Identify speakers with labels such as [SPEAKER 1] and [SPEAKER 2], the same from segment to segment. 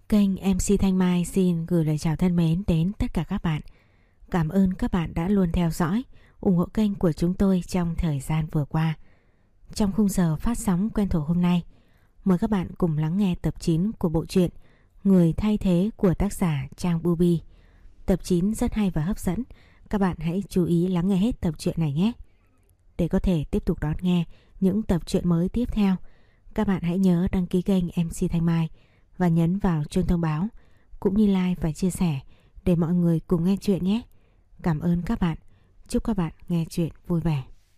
[SPEAKER 1] Kênh MC Thanh Mai xin gửi lời chào thân mến đến tất cả các bạn. Cảm ơn các bạn đã luôn theo dõi, ủng hộ kênh của chúng tôi trong thời gian vừa qua. Trong khung giờ phát sóng quen thuộc hôm nay, mời các bạn cùng lắng nghe tập 9 của bộ truyện Người thay thế của tác giả Trang Bubi. Tập 9 rất hay và hấp dẫn, các bạn hãy chú ý lắng nghe hết tập truyện này nhé. Để có thể tiếp tục đón nghe những tập truyện mới tiếp theo, các bạn hãy nhớ đăng ký kênh MC Thanh Mai và nhấn vào chuông thông báo, cũng như like và chia sẻ để mọi người cùng nghe chuyện nhé. Cảm ơn các bạn. Chúc các bạn nghe chuyện vui vẻ.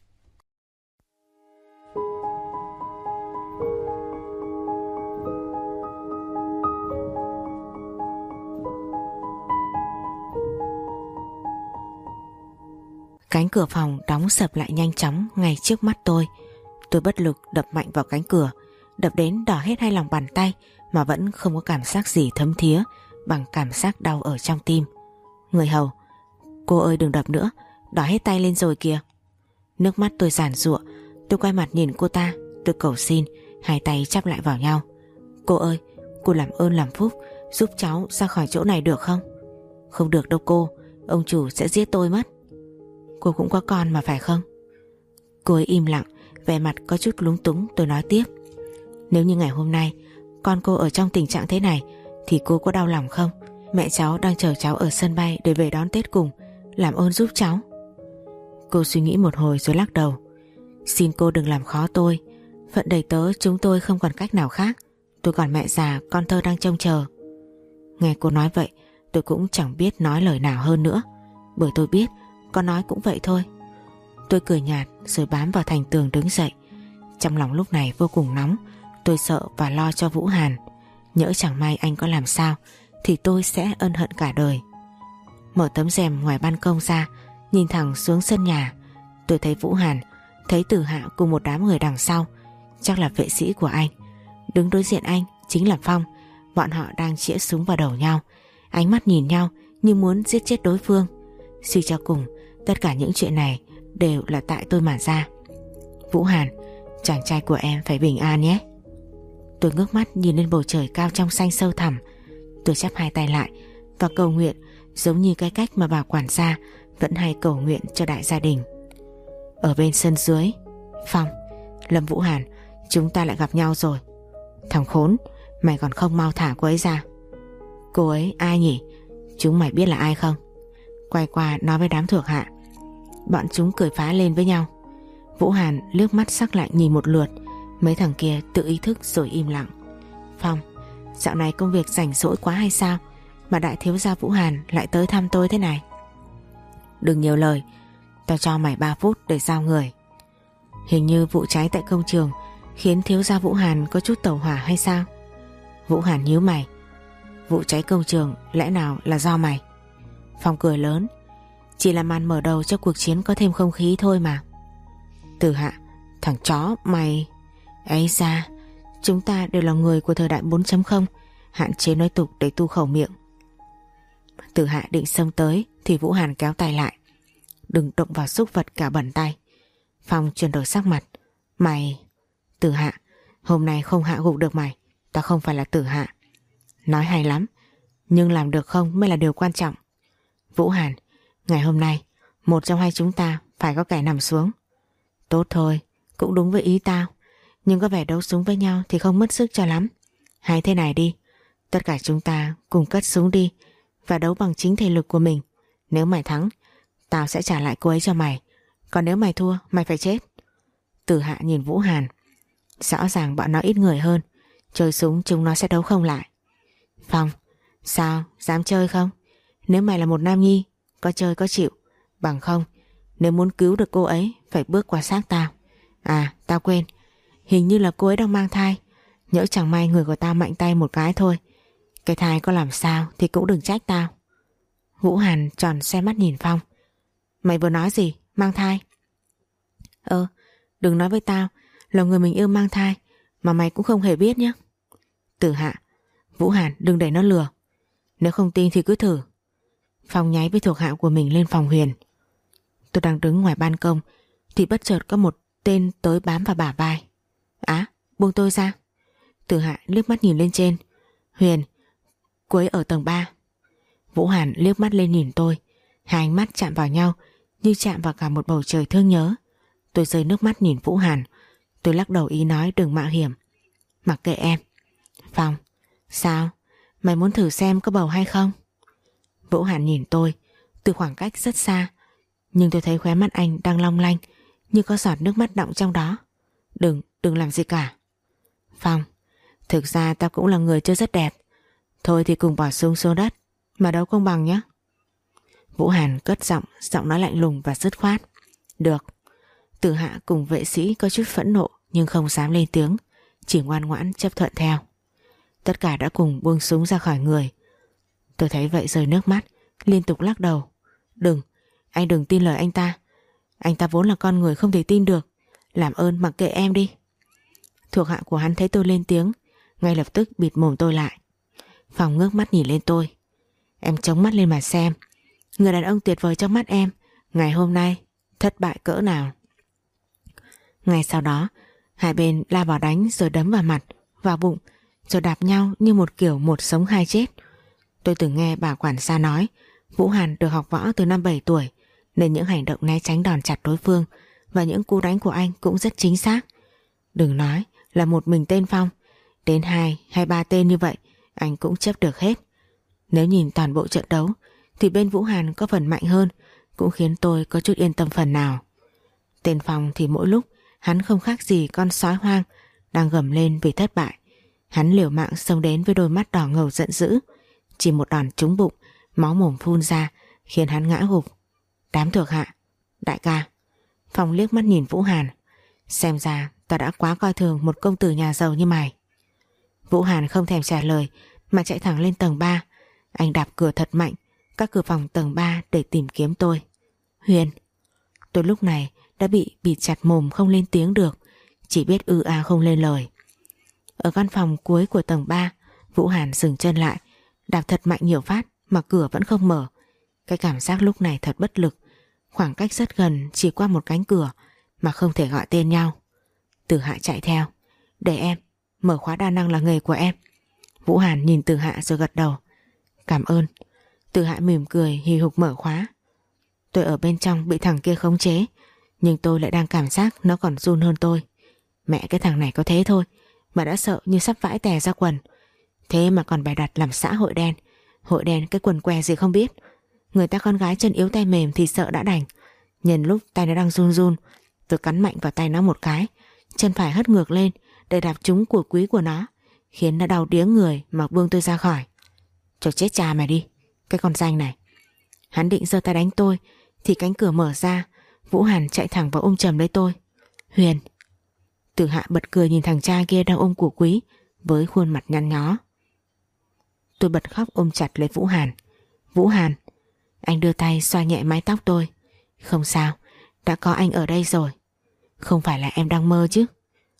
[SPEAKER 1] Cánh cửa phòng đóng sập lại nhanh chóng ngay trước mắt tôi. Tôi bất lực đập mạnh vào cánh cửa, đập đến đỏ hết hai lòng bàn tay mà vẫn không có cảm giác gì thấm thía bằng cảm giác đau ở trong tim. Người hầu, cô ơi đừng đập nữa, đỏ hết tay lên rồi kìa. Nước mắt tôi giàn giụa, tôi quay mặt nhìn cô ta, tôi cầu xin, hai tay chắp lại vào nhau. Cô ơi, cô làm ơn làm phúc, giúp cháu ra khỏi chỗ này được không? Không được đâu cô, ông chủ sẽ giết tôi mất. Cô cũng có con mà phải không? Cô ấy im lặng, vẻ mặt có chút lúng túng. Tôi nói tiếp, nếu như ngày hôm nay con cô ở trong tình trạng thế này thì cô có đau lòng không? Mẹ cháu đang chờ cháu ở sân bay để về đón Tết cùng, làm ơn giúp cháu. Cô suy nghĩ một hồi rồi lắc đầu. Xin cô đừng làm khó tôi, phận đầy tớ chúng tôi không còn cách nào khác. Tôi còn mẹ già con thơ đang trông chờ. Nghe cô nói vậy, tôi cũng chẳng biết nói lời nào hơn nữa, bởi tôi biết có nói cũng vậy thôi. Tôi cười nhạt rồi bám vào thành tường đứng dậy. Trong lòng lúc này vô cùng nóng, tôi sợ và lo cho Vũ Hàn. Nhỡ chẳng may anh có làm sao thì tôi sẽ ân hận cả đời. Mở tấm rèm ngoài ban công ra, nhìn thẳng xuống sân nhà. Tôi thấy Vũ Hàn, thấy Tử Hạ cùng một đám người đằng sau, chắc là vệ sĩ của anh. Đứng đối diện anh chính là Phong. Bọn họ đang chĩa súng vào đầu nhau, ánh mắt nhìn nhau như muốn giết chết đối phương. Suy cho cùng, tất cả những chuyện này đều là tại tôi mà ra. Vũ Hàn, chàng trai của em phải bình an nhé. Tôi ngước mắt nhìn lên bầu trời cao trong xanh sâu thẳm. Tôi chắp hai tay lại và cầu nguyện, giống như cái cách mà bà quản gia vẫn hay cầu nguyện cho đại gia đình. Ở bên sân dưới, Phong, Lâm Vũ Hàn, chúng ta lại gặp nhau rồi. Thằng khốn, mày còn không mau thả cô ấy ra. Cô ấy ai nhỉ? Chúng mày biết là ai không? Quay qua nói với đám thuộc hạ. Bọn chúng cười phá lên với nhau. Vũ Hàn liếc mắt sắc lạnh nhìn một lượt. Mấy thằng kia tự ý thức rồi im lặng. Phong, dạo này công việc rảnh rỗi quá hay sao mà đại thiếu gia Vũ Hàn lại tới thăm tôi thế này? Đừng nhiều lời, tao cho mày 3 phút để giao người. Hình như vụ cháy tại công trường khiến thiếu gia Vũ Hàn có chút tẩu hỏa hay sao? Vũ Hàn nhíu mày. Vụ cháy công trường lẽ nào là do mày? Phong cười lớn. Chỉ là màn mở đầu cho cuộc chiến có thêm không khí thôi mà. Tử Hạ, thằng chó mày. Ấy ra, chúng ta đều là người của thời đại 4.0, hạn chế nói tục để tu khẩu miệng. Tử Hạ định xông tới thì Vũ Hàn kéo tay lại. Đừng động vào xúc vật cả bẩn tay. Phong chuyển đổi sắc mặt. Mày... Tử Hạ, hôm nay không hạ gục được mày, tao không phải là Tử Hạ. Nói hay lắm, nhưng làm được không mới là điều quan trọng. Vũ Hàn, ngày hôm nay một trong hai chúng ta phải có kẻ nằm xuống. Tốt thôi, cũng đúng với ý tao, nhưng có vẻ đấu súng với nhau thì không mất sức cho lắm. Hay thế này đi, tất cả chúng ta cùng cất súng đi và đấu bằng chính thể lực của mình. Nếu mày thắng, tao sẽ trả lại cô ấy cho mày, còn nếu mày thua, mày phải chết. Tử Hạ nhìn Vũ Hàn. Rõ ràng bọn nó ít người hơn, chơi súng chúng nó sẽ đấu không lại. Phong, sao, dám chơi không? Nếu mày là một nam nhi, có chơi có chịu. Bằng không, nếu muốn cứu được cô ấy phải bước qua xác tao. À, tao quên, hình như là cô ấy đang mang thai. Nhỡ chẳng may người của tao mạnh tay một cái thôi, cái thai có làm sao thì cũng đừng trách tao. Vũ Hàn tròn xe mắt nhìn Phong. Mày vừa nói gì? Mang thai? Đừng nói với tao là người mình yêu mang thai mà mày cũng không hề biết nhé. Tử Hạ, Vũ Hàn đừng để nó lừa. Nếu không tin thì cứ thử. Phong nháy với thuộc hạ của mình lên phòng Huyền. Tôi đang đứng ngoài ban công thì bất chợt có một tên tới bám vào bả vai. Á, buông tôi ra. Tử Hạ liếc mắt nhìn lên trên. Huyền, Cô ấy ở tầng 3. Vũ Hàn liếc mắt lên nhìn tôi. Hai ánh mắt chạm vào nhau như chạm vào cả một bầu trời thương nhớ. Tôi rơi nước mắt nhìn Vũ Hàn. Tôi lắc đầu ý nói đừng mạo hiểm. Mặc kệ em. Phong, sao? Mày muốn thử xem có bầu hay không? Vũ Hàn nhìn tôi từ khoảng cách rất xa, nhưng tôi thấy khóe mắt anh đang long lanh như có giọt nước mắt đọng trong đó. Đừng làm gì cả. Phong, thực ra tao cũng là người chưa rất đẹp. Thôi thì cùng bỏ xuống số đất, mà đâu công bằng nhé. Vũ Hàn cất giọng nói lạnh lùng và dứt khoát. Được. Tử Hạ cùng vệ sĩ có chút phẫn nộ nhưng không dám lên tiếng, chỉ ngoan ngoãn chấp thuận theo. Tất cả đã cùng buông súng ra khỏi người. Tôi thấy vậy rơi nước mắt, liên tục lắc đầu. Anh đừng tin lời anh ta. Anh ta vốn là con người không thể tin được. Làm ơn mặc kệ em đi. Thuộc hạ của hắn thấy tôi lên tiếng, ngay lập tức bịt mồm tôi lại. Phong ngước mắt nhìn lên tôi. Em chống mắt lên mà xem. Người đàn ông tuyệt vời trong mắt em ngày hôm nay thất bại cỡ nào. Ngay sau đó hai bên la vào đánh, rồi đấm vào mặt, vào bụng, rồi đạp nhau như một kiểu một sống hai chết. Tôi từng nghe bà quản gia nói Vũ Hàn được học võ từ năm 7 tuổi, nên những hành động né tránh đòn chặt đối phương và những cú đánh của anh cũng rất chính xác. Đừng nói là một mình tên Phong, đến 2 hay 3 tên như vậy anh cũng chấp được hết. Nếu nhìn toàn bộ trận đấu thì bên Vũ Hàn có phần mạnh hơn, cũng khiến tôi có chút yên tâm phần nào. Tên Phong thì mỗi lúc hắn không khác gì con sói hoang đang gầm lên vì thất bại. Hắn liều mạng xông đến với đôi mắt đỏ ngầu giận dữ. Chỉ một đòn trúng bụng, máu mồm phun ra khiến hắn ngã gục. Đám thuộc hạ. Đại ca. Phong liếc mắt nhìn Vũ Hàn. Xem ra ta đã quá coi thường một công tử nhà giàu như mày. Vũ Hàn không thèm trả lời mà chạy thẳng lên tầng 3. Anh đạp cửa thật mạnh, các cửa phòng tầng 3 để tìm kiếm tôi. Huyền. Tôi lúc này đã bị bịt chặt mồm không lên tiếng được, chỉ biết không lên lời. Ở căn phòng cuối của tầng 3, Vũ Hàn dừng chân lại, đạp thật mạnh nhiều phát mà cửa vẫn không mở. Cái cảm giác lúc này thật bất lực. Khoảng cách rất gần, chỉ qua một cánh cửa mà không thể gọi tên nhau. Tử Hạ chạy theo. Để em, mở khóa đa năng là nghề của em. Vũ Hàn nhìn Tử Hạ rồi gật đầu. Cảm ơn. Tử Hạ mỉm cười hì hục mở khóa. Tôi ở bên trong bị thằng kia khống chế, nhưng tôi lại đang cảm giác nó còn run hơn tôi. Mẹ cái thằng này có thế thôi mà đã sợ như sắp vãi tè ra quần. Thế mà còn bày đặt làm xã hội đen. Hội đen cái quần què gì không biết. Người ta con gái chân yếu tay mềm thì sợ đã đành. Nhân lúc tay nó đang run run, tôi cắn mạnh vào tay nó một cái, chân phải hất ngược lên để đạp trúng của quý của nó, khiến nó đau điếng người mà buông tôi ra khỏi. Cho chết cha mày đi, cái con danh này. Hắn định giơ tay đánh tôi thì cánh cửa mở ra. Vũ Hàn chạy thẳng vào ôm chầm lấy tôi. Huyền. Tử Hạ bật cười nhìn thằng cha kia đang ôm của quý với khuôn mặt nhăn nhó. Tôi bật khóc ôm chặt lấy Vũ Hàn. Vũ Hàn. Anh đưa tay xoa nhẹ mái tóc tôi. Không sao, đã có anh ở đây rồi. Không phải là em đang mơ chứ?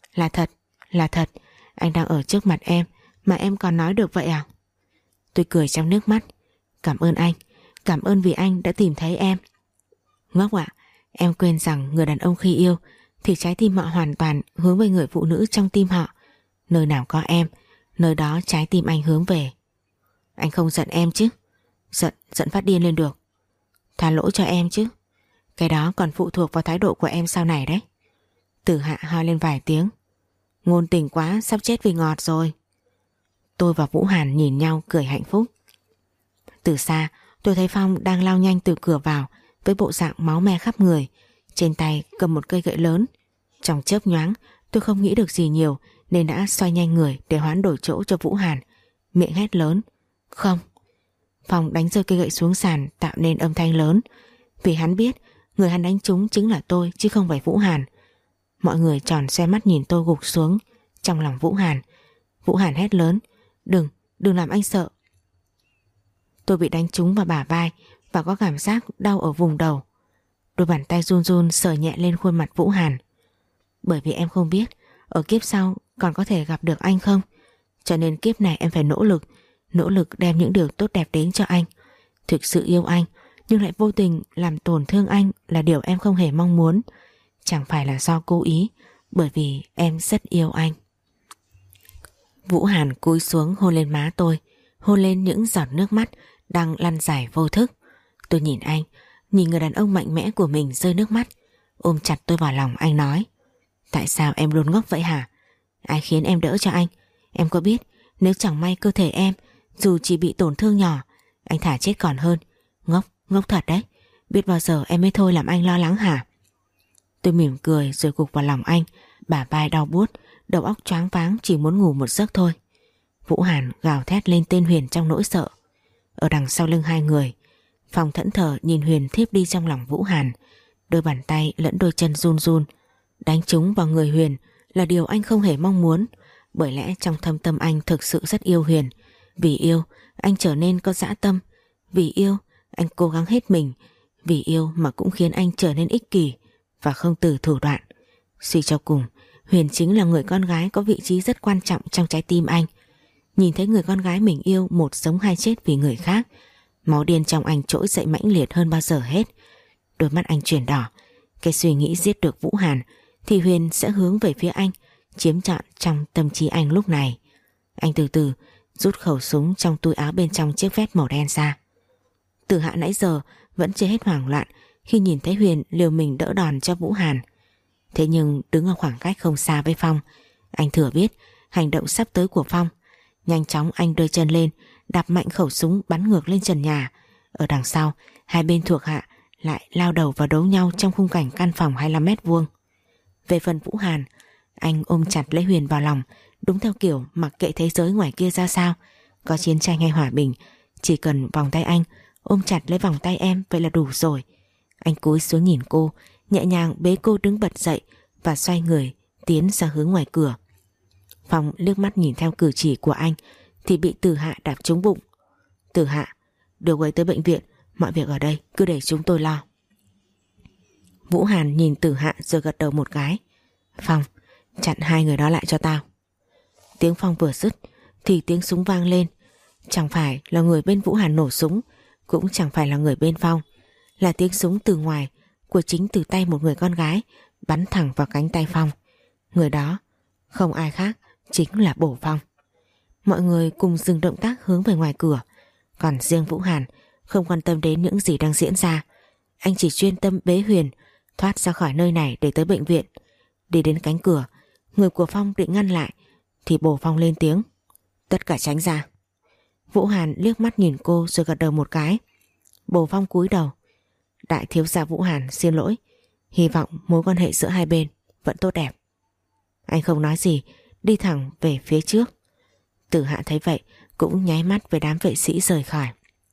[SPEAKER 1] Là thật, anh đang ở trước mặt em mà em còn nói được vậy à? Tôi cười trong nước mắt. Cảm ơn anh, cảm ơn vì anh đã tìm thấy em. Ngốc ạ, em quên rằng người đàn ông khi yêu thì trái tim họ hoàn toàn hướng về người phụ nữ trong tim họ. Nơi nào có em, nơi đó trái tim anh hướng về. Anh không giận em chứ? Giận phát điên lên được. Tha lỗi cho em chứ? Cái đó còn phụ thuộc vào thái độ của em sau này đấy. Tử Hạ ho lên vài tiếng. Ngôn tình quá, sắp chết vì ngọt rồi. Tôi và Vũ Hàn nhìn nhau cười hạnh phúc. Từ xa tôi thấy Phong đang lao nhanh từ cửa vào với bộ dạng máu me khắp người, trên tay cầm một cây gậy lớn. Trong chớp nhoáng tôi không nghĩ được gì nhiều nên đã xoay nhanh người để hoán đổi chỗ cho Vũ Hàn, miệng hét lớn. Không. Phong đánh rơi cây gậy xuống sàn tạo nên âm thanh lớn, vì hắn biết người hắn đánh trúng chính là tôi chứ không phải Vũ Hàn. Mọi người tròn xoe mắt nhìn tôi gục xuống trong lòng Vũ Hàn. Vũ Hàn hét lớn. Đừng làm anh sợ. Tôi bị đánh trúng vào bả vai và có cảm giác đau ở vùng đầu. Đôi bàn tay run run sờ nhẹ lên khuôn mặt Vũ Hàn. Bởi vì em không biết ở kiếp sau còn có thể gặp được anh không, cho nên kiếp này em phải nỗ lực đem những điều tốt đẹp đến cho anh. Thực sự yêu anh nhưng lại vô tình làm tổn thương anh là điều em không hề mong muốn. Chẳng phải là do cố ý, bởi vì em rất yêu anh. Vũ Hàn cúi xuống hôn lên má tôi, hôn lên những giọt nước mắt đang lăn dài vô thức. Tôi nhìn anh, nhìn người đàn ông mạnh mẽ của mình rơi nước mắt. Ôm chặt tôi vào lòng, anh nói: tại sao em luôn ngốc vậy hả? Ai khiến em đỡ cho anh? Em có biết nếu chẳng may cơ thể em dù chỉ bị tổn thương nhỏ, anh thả chết còn hơn. Ngốc, ngốc thật đấy. Biết bao giờ em mới thôi làm anh lo lắng hả? Tôi mỉm cười rồi gục vào lòng anh, bả vai đau buốt, đầu óc choáng váng, chỉ muốn ngủ một giấc thôi. Vũ Hàn gào thét lên tên Huyền trong nỗi sợ. Ở đằng sau lưng hai người, Phong thẫn thờ nhìn Huyền thiếp đi trong lòng Vũ Hàn. Đôi bàn tay lẫn đôi chân run run. Đánh trúng vào người Huyền là điều anh không hề mong muốn, bởi lẽ trong thâm tâm anh thực sự rất yêu Huyền. Vì yêu, anh trở nên có dã tâm. Vì yêu, anh cố gắng hết mình. Vì yêu mà cũng khiến anh trở nên ích kỷ và không từ thủ đoạn. Suy cho cùng, Huyền chính là người con gái có vị trí rất quan trọng trong trái tim anh. Nhìn thấy người con gái mình yêu một sống hai chết vì người khác, máu điên trong anh trỗi dậy mãnh liệt hơn bao giờ hết. Đôi mắt anh chuyển đỏ. Cái suy nghĩ giết được Vũ Hàn thì Huyền sẽ hướng về phía anh, chiếm trọn trong tâm trí anh lúc này. Anh từ từ rút khẩu súng trong túi áo bên trong chiếc vest màu đen ra. Tử Hạ nãy giờ vẫn chưa hết hoảng loạn khi nhìn thấy Huyền liều mình đỡ đòn cho Vũ Hàn. Thế nhưng đứng ở khoảng cách không xa với Phong, anh thừa biết hành động sắp tới của Phong. Nhanh chóng anh đưa chân lên, đạp mạnh khẩu súng bắn ngược lên trần nhà. Ở đằng sau, hai bên thuộc hạ lại lao đầu vào đấu nhau trong khung cảnh căn phòng 25 mét vuông. Về phần Vũ Hàn, anh ôm chặt lấy Huyền vào lòng, đúng theo kiểu mặc kệ thế giới ngoài kia ra sao, có chiến tranh hay hòa bình, chỉ cần vòng tay anh ôm chặt lấy vòng tay em vậy là đủ rồi. Anh cúi xuống nhìn cô, nhẹ nhàng bế cô đứng bật dậy và xoay người tiến ra hướng ngoài cửa. Phong liếc mắt nhìn theo cử chỉ của anh thì bị Tử Hạ đạp trúng bụng. Tử Hạ, đưa cô ấy tới bệnh viện, mọi việc ở đây cứ để chúng tôi lo. Vũ Hàn nhìn Tử Hạ rồi gật đầu một cái. Phong, chặn hai người đó lại cho tao. Tiếng Phong vừa dứt thì tiếng súng vang lên. Chẳng phải là người bên Vũ Hàn nổ súng, cũng chẳng phải là người bên Phong, là tiếng súng từ ngoài của chính từ tay một người con gái bắn thẳng vào cánh tay Phong. Người đó không ai khác chính là Bổ Phong. Mọi người cùng dừng động tác hướng về ngoài cửa, còn riêng Vũ Hàn không quan tâm đến những gì đang diễn ra. Anh chỉ chuyên tâm bế Huyền thoát ra khỏi nơi này để tới bệnh viện. Đi đến cánh cửa, người của Phong định ngăn lại thì Bổ Phong lên tiếng: tất cả tránh ra. Vũ Hàn liếc mắt nhìn cô rồi gật đầu một cái. Bổ Phong cúi đầu: đại thiếu gia Vũ Hàn xin lỗi, hy vọng mối quan hệ giữa hai bên vẫn tốt đẹp. Anh không nói gì, đi thẳng về phía trước. Tử Hạ thấy vậy cũng nháy mắt với đám vệ sĩ rời khỏi.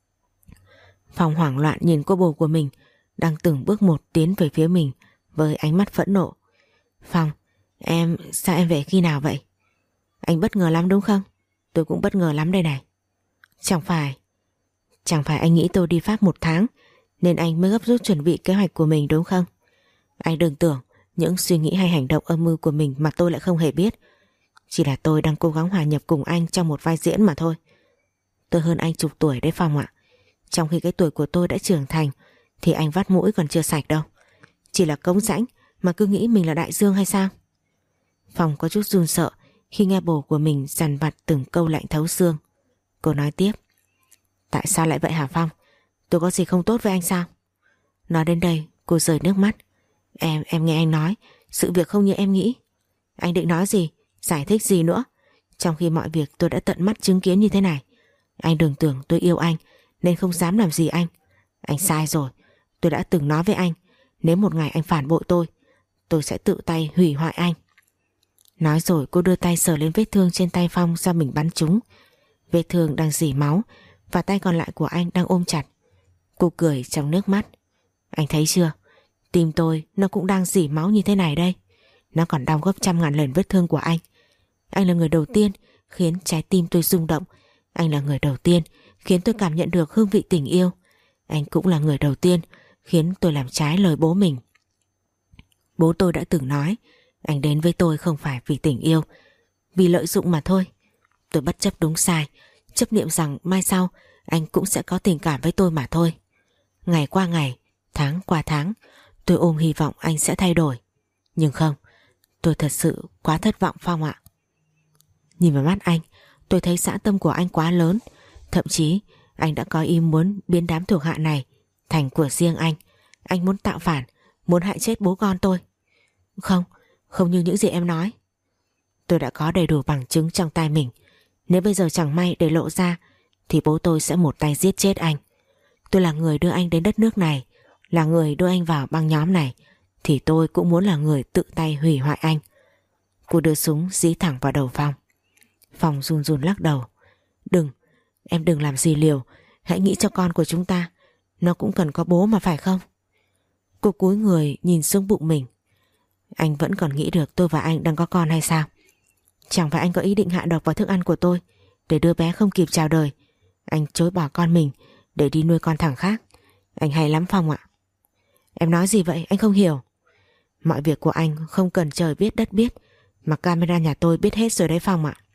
[SPEAKER 1] Phong hoảng loạn nhìn cô bồ của mình đang từng bước một tiến về phía mình với ánh mắt phẫn nộ. Phong, sao em về khi nào vậy? Anh bất ngờ lắm đúng không? Tôi cũng bất ngờ lắm đây này. Chẳng phải anh nghĩ tôi đi Pháp 1 tháng nên anh mới gấp rút chuẩn bị kế hoạch của mình đúng không? Anh đừng tưởng những suy nghĩ hay hành động âm mưu của mình mà tôi lại không hề biết. Chỉ là tôi đang cố gắng hòa nhập cùng anh trong một vai diễn mà thôi. Tôi hơn anh chục tuổi đấy Phong ạ. Trong khi cái tuổi của tôi đã trưởng thành thì anh vắt mũi còn chưa sạch đâu. Chỉ là cống rãnh mà cứ nghĩ mình là đại dương hay sao? Phong có chút run sợ khi nghe bồ của mình dằn vặt từng câu lạnh thấu xương. Cô nói tiếp: tại sao lại vậy hả Phong? Tôi có gì không tốt với anh sao? Nói đến đây cô rơi nước mắt. Em nghe anh nói, sự việc không như em nghĩ. Anh định nói gì? Giải thích gì nữa? Trong khi mọi việc tôi đã tận mắt chứng kiến như thế này. Anh đừng tưởng tôi yêu anh nên không dám làm gì anh. Anh sai rồi. Tôi đã từng nói với anh, nếu một ngày anh phản bội tôi sẽ tự tay hủy hoại anh. Nói rồi cô đưa tay sờ lên vết thương trên tay Phong do mình bắn trúng. Vết thương đang rỉ máu và tay còn lại của anh đang ôm chặt. Cô cười trong nước mắt. Anh thấy chưa? Tim tôi nó cũng đang rỉ máu như thế này đây. Nó còn đau gấp 100.000 lần vết thương của anh. Anh là người đầu tiên khiến trái tim tôi rung động. Anh là người đầu tiên khiến tôi cảm nhận được hương vị tình yêu. Anh cũng là người đầu tiên khiến tôi làm trái lời bố mình. Bố tôi đã từng nói anh đến với tôi không phải vì tình yêu, vì lợi dụng mà thôi. Tôi bất chấp đúng sai, chấp niệm rằng mai sau anh cũng sẽ có tình cảm với tôi mà thôi. Ngày qua ngày, tháng qua tháng, tôi ôm hy vọng anh sẽ thay đổi. Nhưng không, tôi thật sự quá thất vọng Phong ạ. Nhìn vào mắt anh, tôi thấy dã tâm của anh quá lớn. Thậm chí anh đã có ý muốn biến đám thuộc hạ này thành của riêng anh. Anh muốn tạo phản, muốn hại chết bố con tôi. Không, không như những gì em nói. Tôi đã có đầy đủ bằng chứng trong tay mình. Nếu bây giờ chẳng may để lộ ra thì bố tôi sẽ một tay giết chết anh. Tôi là người đưa anh đến đất nước này, là người đưa anh vào băng nhóm này, thì tôi cũng muốn là người tự tay hủy hoại anh. Cô đưa súng dí thẳng vào đầu Phong. Phong run run lắc đầu. Đừng, em đừng làm gì liều. Hãy nghĩ cho con của chúng ta. Nó cũng cần có bố mà phải không? Cô cúi người nhìn xuống bụng mình. Anh vẫn còn nghĩ được tôi và anh đang có con hay sao? Chẳng phải anh có ý định hạ độc vào thức ăn của tôi để đứa bé không kịp chào đời. Anh chối bỏ con mình để đi nuôi con thằng khác. Anh hay lắm Phong ạ. Em nói gì vậy? Anh không hiểu. Mọi việc của anh không cần trời biết đất biết, mà camera nhà tôi biết hết rồi đấy Phong ạ.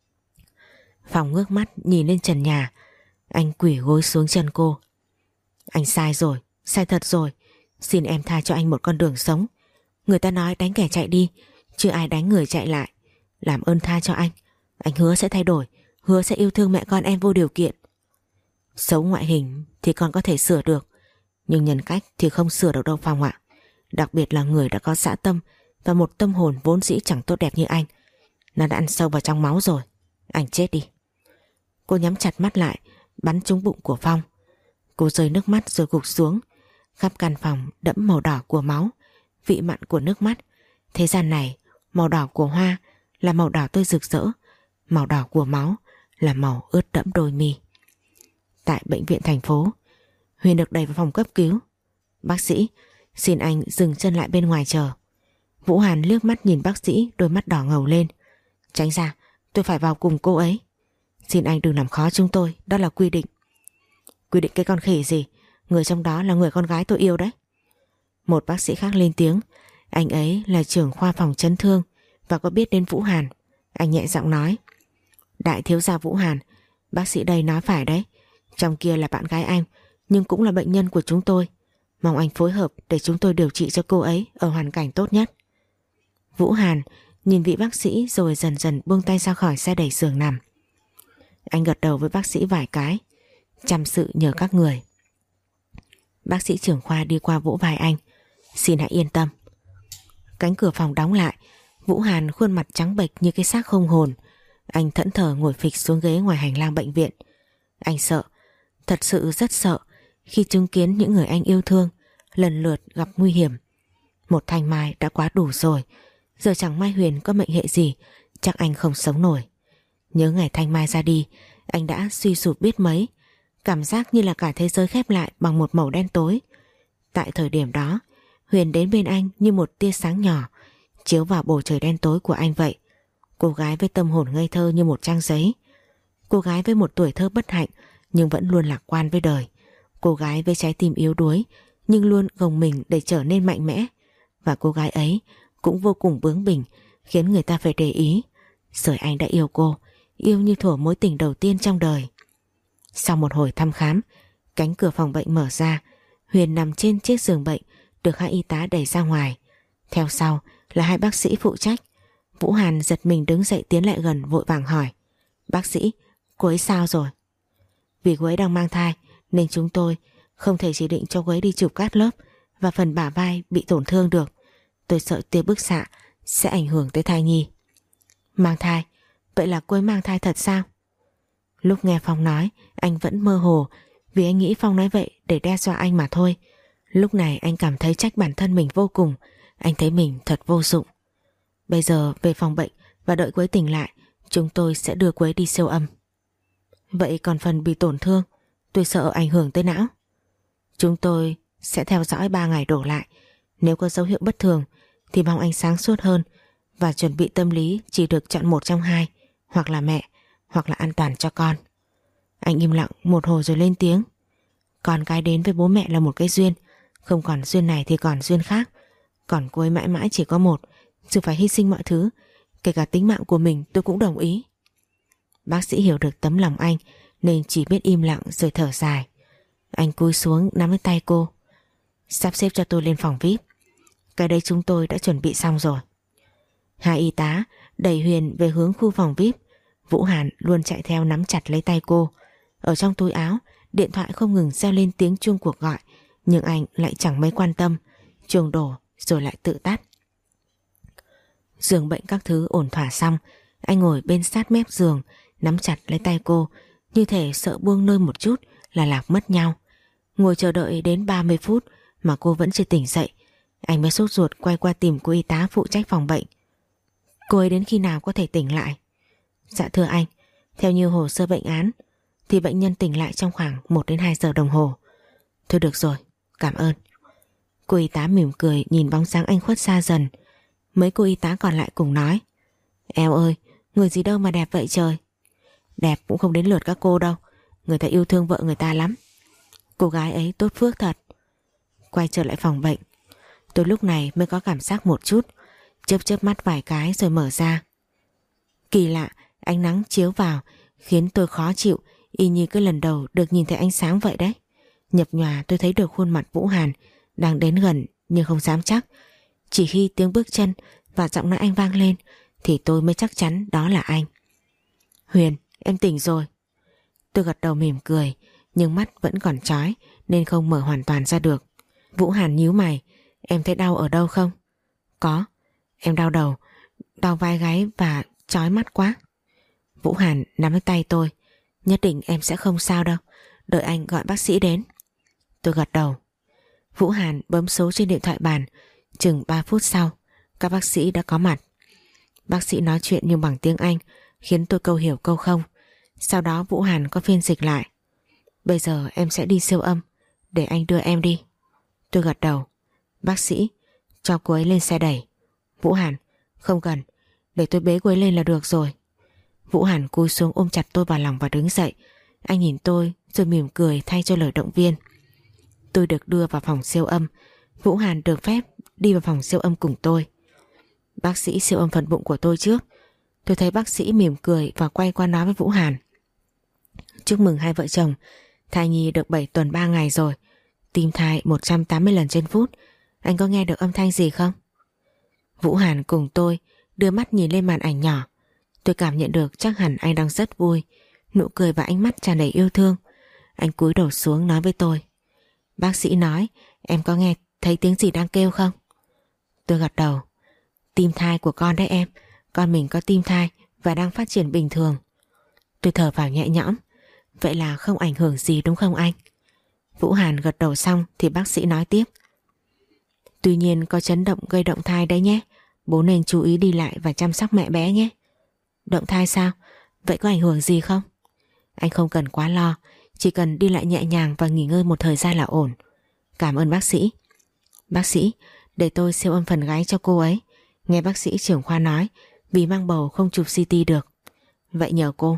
[SPEAKER 1] Phong ngước mắt nhìn lên trần nhà. Anh quỳ gối xuống chân cô. Anh sai rồi, sai thật rồi. Xin em tha cho anh một con đường sống. Người ta nói đánh kẻ chạy đi, chứ ai đánh người chạy lại. Làm ơn tha cho anh. Anh hứa sẽ thay đổi, hứa sẽ yêu thương mẹ con em vô điều kiện. Xấu ngoại hình thì con có thể sửa được, nhưng nhân cách thì không sửa được đâu Phong ạ. Đặc biệt là người đã có dã tâm và một tâm hồn vốn dĩ chẳng tốt đẹp như anh. Nó đã ăn sâu vào trong máu rồi. Anh chết đi. Cô nhắm chặt mắt lại, bắn trúng bụng của Phong. Cô rơi nước mắt rồi gục xuống. Khắp căn phòng đẫm màu đỏ của máu, vị mặn của nước mắt. Thế gian này, màu đỏ của hoa là màu đỏ tươi rực rỡ, màu đỏ của máu là màu ướt đẫm đôi mi. Tại bệnh viện thành phố, Huyền được đẩy vào phòng cấp cứu. Bác sĩ, xin anh dừng chân lại bên ngoài chờ. Vũ Hàn liếc mắt nhìn bác sĩ, đôi mắt đỏ ngầu lên. Tránh ra, tôi phải vào cùng cô ấy. Xin anh đừng làm khó chúng tôi, đó là quy định. Quy định cái con khỉ gì? Người trong đó là người con gái tôi yêu đấy. Một bác sĩ khác lên tiếng. Anh ấy là trưởng khoa phòng chấn thương và có biết đến Vũ Hàn. Anh nhẹ giọng nói. Đại thiếu gia Vũ Hàn, bác sĩ đây nói phải đấy. Trong kia là bạn gái anh, nhưng cũng là bệnh nhân của chúng tôi. Mong anh phối hợp để chúng tôi điều trị cho cô ấy ở hoàn cảnh tốt nhất. Vũ Hàn nhìn vị bác sĩ rồi dần dần buông tay ra khỏi xe đẩy giường nằm. Anh gật đầu với bác sĩ vài cái. Chăm sự nhờ các người. Bác sĩ trưởng khoa đi qua vỗ vai anh. Xin hãy yên tâm. Cánh cửa phòng đóng lại. Vũ Hàn khuôn mặt trắng bệch như cái xác không hồn. Anh thẫn thờ ngồi phịch xuống ghế ngoài hành lang bệnh viện. Anh sợ, thật sự rất sợ khi chứng kiến những người anh yêu thương lần lượt gặp nguy hiểm. Một Thanh Mai đã quá đủ rồi. Giờ chẳng may Huyền có mệnh hệ gì, chắc anh không sống nổi. Nhớ ngày Thanh Mai ra đi, anh đã suy sụp biết mấy. Cảm giác như là cả thế giới khép lại bằng một màu đen tối. Tại thời điểm đó, Huyền đến bên anh như một tia sáng nhỏ, chiếu vào bầu trời đen tối của anh vậy. Cô gái với tâm hồn ngây thơ như một trang giấy. Cô gái với một tuổi thơ bất hạnh nhưng vẫn luôn lạc quan với đời. Cô gái với trái tim yếu đuối nhưng luôn gồng mình để trở nên mạnh mẽ. Và cô gái ấy cũng vô cùng bướng bỉnh, khiến người ta phải để ý. Rồi anh đã yêu cô, yêu như thuở mối tình đầu tiên trong đời. Sau một hồi thăm khám, cánh cửa phòng bệnh mở ra. Huyền nằm trên chiếc giường bệnh, được hai y tá đẩy ra ngoài. Theo sau là hai bác sĩ phụ trách. Vũ Hàn giật mình đứng dậy tiến lại gần, vội vàng hỏi. Bác sĩ, cô ấy sao rồi? Vì cô ấy đang mang thai nên chúng tôi không thể chỉ định cho cô ấy đi chụp cắt lớp và phần bả vai bị tổn thương được. Tôi sợ tia bức xạ sẽ ảnh hưởng tới thai nhi. Mang thai? Vậy là cô ấy mang thai thật sao? Lúc nghe Phong nói, anh vẫn mơ hồ, vì anh nghĩ Phong nói vậy để đe dọa anh mà thôi. Lúc này anh cảm thấy trách bản thân mình vô cùng. Anh thấy mình thật vô dụng. Bây giờ về phòng bệnh và đợi cô ấy tỉnh lại, chúng tôi sẽ đưa cô ấy đi siêu âm. Vậy còn phần bị tổn thương, tôi sợ ảnh hưởng tới não. Chúng tôi sẽ theo dõi 3 ngày đổ lại. Nếu có dấu hiệu bất thường thì mong anh sáng suốt hơn và chuẩn bị tâm lý chỉ được chọn một trong hai, hoặc là mẹ, hoặc là an toàn cho con. Anh im lặng một hồi rồi lên tiếng. Con cái đến với bố mẹ là một cái duyên, không còn duyên này thì còn duyên khác. Còn cô ấy mãi mãi chỉ có một, dù phải hy sinh mọi thứ, kể cả tính mạng của mình tôi cũng đồng ý. Bác sĩ hiểu được tấm lòng anh nên chỉ biết im lặng rồi thở dài. Anh cúi xuống nắm lấy tay cô. Sắp xếp cho tôi lên phòng VIP. Cái đấy chúng tôi đã chuẩn bị xong rồi. Hai y tá đẩy Huyền về hướng khu phòng VIP. Vũ Hàn luôn chạy theo nắm chặt lấy tay cô. Ở trong túi áo, điện thoại không ngừng reo lên tiếng chuông cuộc gọi, nhưng anh lại chẳng mấy quan tâm. Chuông đổ rồi lại tự tắt. Giường bệnh các thứ ổn thỏa xong, anh ngồi bên sát mép giường, nắm chặt lấy tay cô, như thể sợ buông lơi một chút là lạc mất nhau. Ngồi chờ đợi đến 30 phút mà cô vẫn chưa tỉnh dậy. Anh mới sốt ruột quay qua tìm cô y tá phụ trách phòng bệnh. Cô ấy đến khi nào có thể tỉnh lại? Dạ thưa anh, theo như hồ sơ bệnh án thì bệnh nhân tỉnh lại trong khoảng 1 đến 2 giờ đồng hồ. Thôi được rồi, cảm ơn. Cô y tá mỉm cười nhìn bóng dáng anh khuất xa dần. Mấy cô y tá còn lại cùng nói: Eo ơi, người gì đâu mà đẹp vậy trời. Đẹp cũng không đến lượt các cô đâu, người ta yêu thương vợ người ta lắm. Cô gái ấy tốt phước thật. Quay trở lại phòng bệnh, tôi lúc này mới có cảm giác một chút, chớp chớp mắt vài cái rồi mở ra. Kỳ lạ, ánh nắng chiếu vào khiến tôi khó chịu, y như cái lần đầu được nhìn thấy ánh sáng vậy đấy. Nhập nhòa tôi thấy được khuôn mặt Vũ Hàn đang đến gần nhưng không dám chắc. Chỉ khi tiếng bước chân và giọng nói anh vang lên thì tôi mới chắc chắn đó là anh. Huyền, em tỉnh rồi. Tôi gật đầu mỉm cười, nhưng mắt vẫn còn chói nên không mở hoàn toàn ra được. Vũ Hàn nhíu mày: Em thấy đau ở đâu không? Có, em đau đầu, đau vai gáy và chói mắt quá. Vũ Hàn nắm lấy tay tôi: Nhất định em sẽ không sao đâu, đợi anh gọi bác sĩ đến. Tôi gật đầu. Vũ Hàn bấm số trên điện thoại bàn. Chừng 3 phút sau, các bác sĩ đã có mặt. Bác sĩ nói chuyện nhưng bằng tiếng Anh, khiến tôi câu hiểu câu không. Sau đó Vũ Hàn có phiên dịch lại: Bây giờ em sẽ đi siêu âm, để anh đưa em đi. Tôi gật đầu. Bác sĩ, cho cô ấy lên xe đẩy. Vũ Hàn: Không cần, để tôi bế cô ấy lên là được rồi. Vũ Hàn cúi xuống ôm chặt tôi vào lòng và đứng dậy. Anh nhìn tôi rồi mỉm cười thay cho lời động viên. Tôi được đưa vào phòng siêu âm. Vũ Hàn được phép đi vào phòng siêu âm cùng tôi. Bác sĩ siêu âm phần bụng của tôi trước. Tôi thấy bác sĩ mỉm cười và quay qua nói với Vũ Hàn: Chúc mừng hai vợ chồng, thai nhi được 7 tuần 3 ngày rồi, tim thai 180 lần trên phút. Anh có nghe được âm thanh gì không? Vũ Hàn cùng tôi đưa mắt nhìn lên màn ảnh nhỏ. Tôi cảm nhận được chắc hẳn anh đang rất vui, nụ cười và ánh mắt tràn đầy yêu thương. Anh cúi đầu xuống nói với tôi: Bác sĩ nói em có nghe thấy tiếng gì đang kêu không? Tôi gật đầu. Tim thai của con đấy em, con mình có tim thai và đang phát triển bình thường. Tôi thở vào nhẹ nhõm. Vậy là không ảnh hưởng gì đúng không anh? Vũ Hàn gật đầu xong thì bác sĩ nói tiếp: Tuy nhiên có chấn động gây động thai đấy nhé, bố nên chú ý đi lại và chăm sóc mẹ bé nhé. Động thai sao? Vậy có ảnh hưởng gì không? Anh không cần quá lo, chỉ cần đi lại nhẹ nhàng và nghỉ ngơi một thời gian là ổn. Cảm ơn bác sĩ. Bác sĩ, để tôi siêu âm phần gáy cho cô ấy. Nghe bác sĩ trưởng khoa nói vì mang bầu không chụp CT được. Vậy nhờ cô.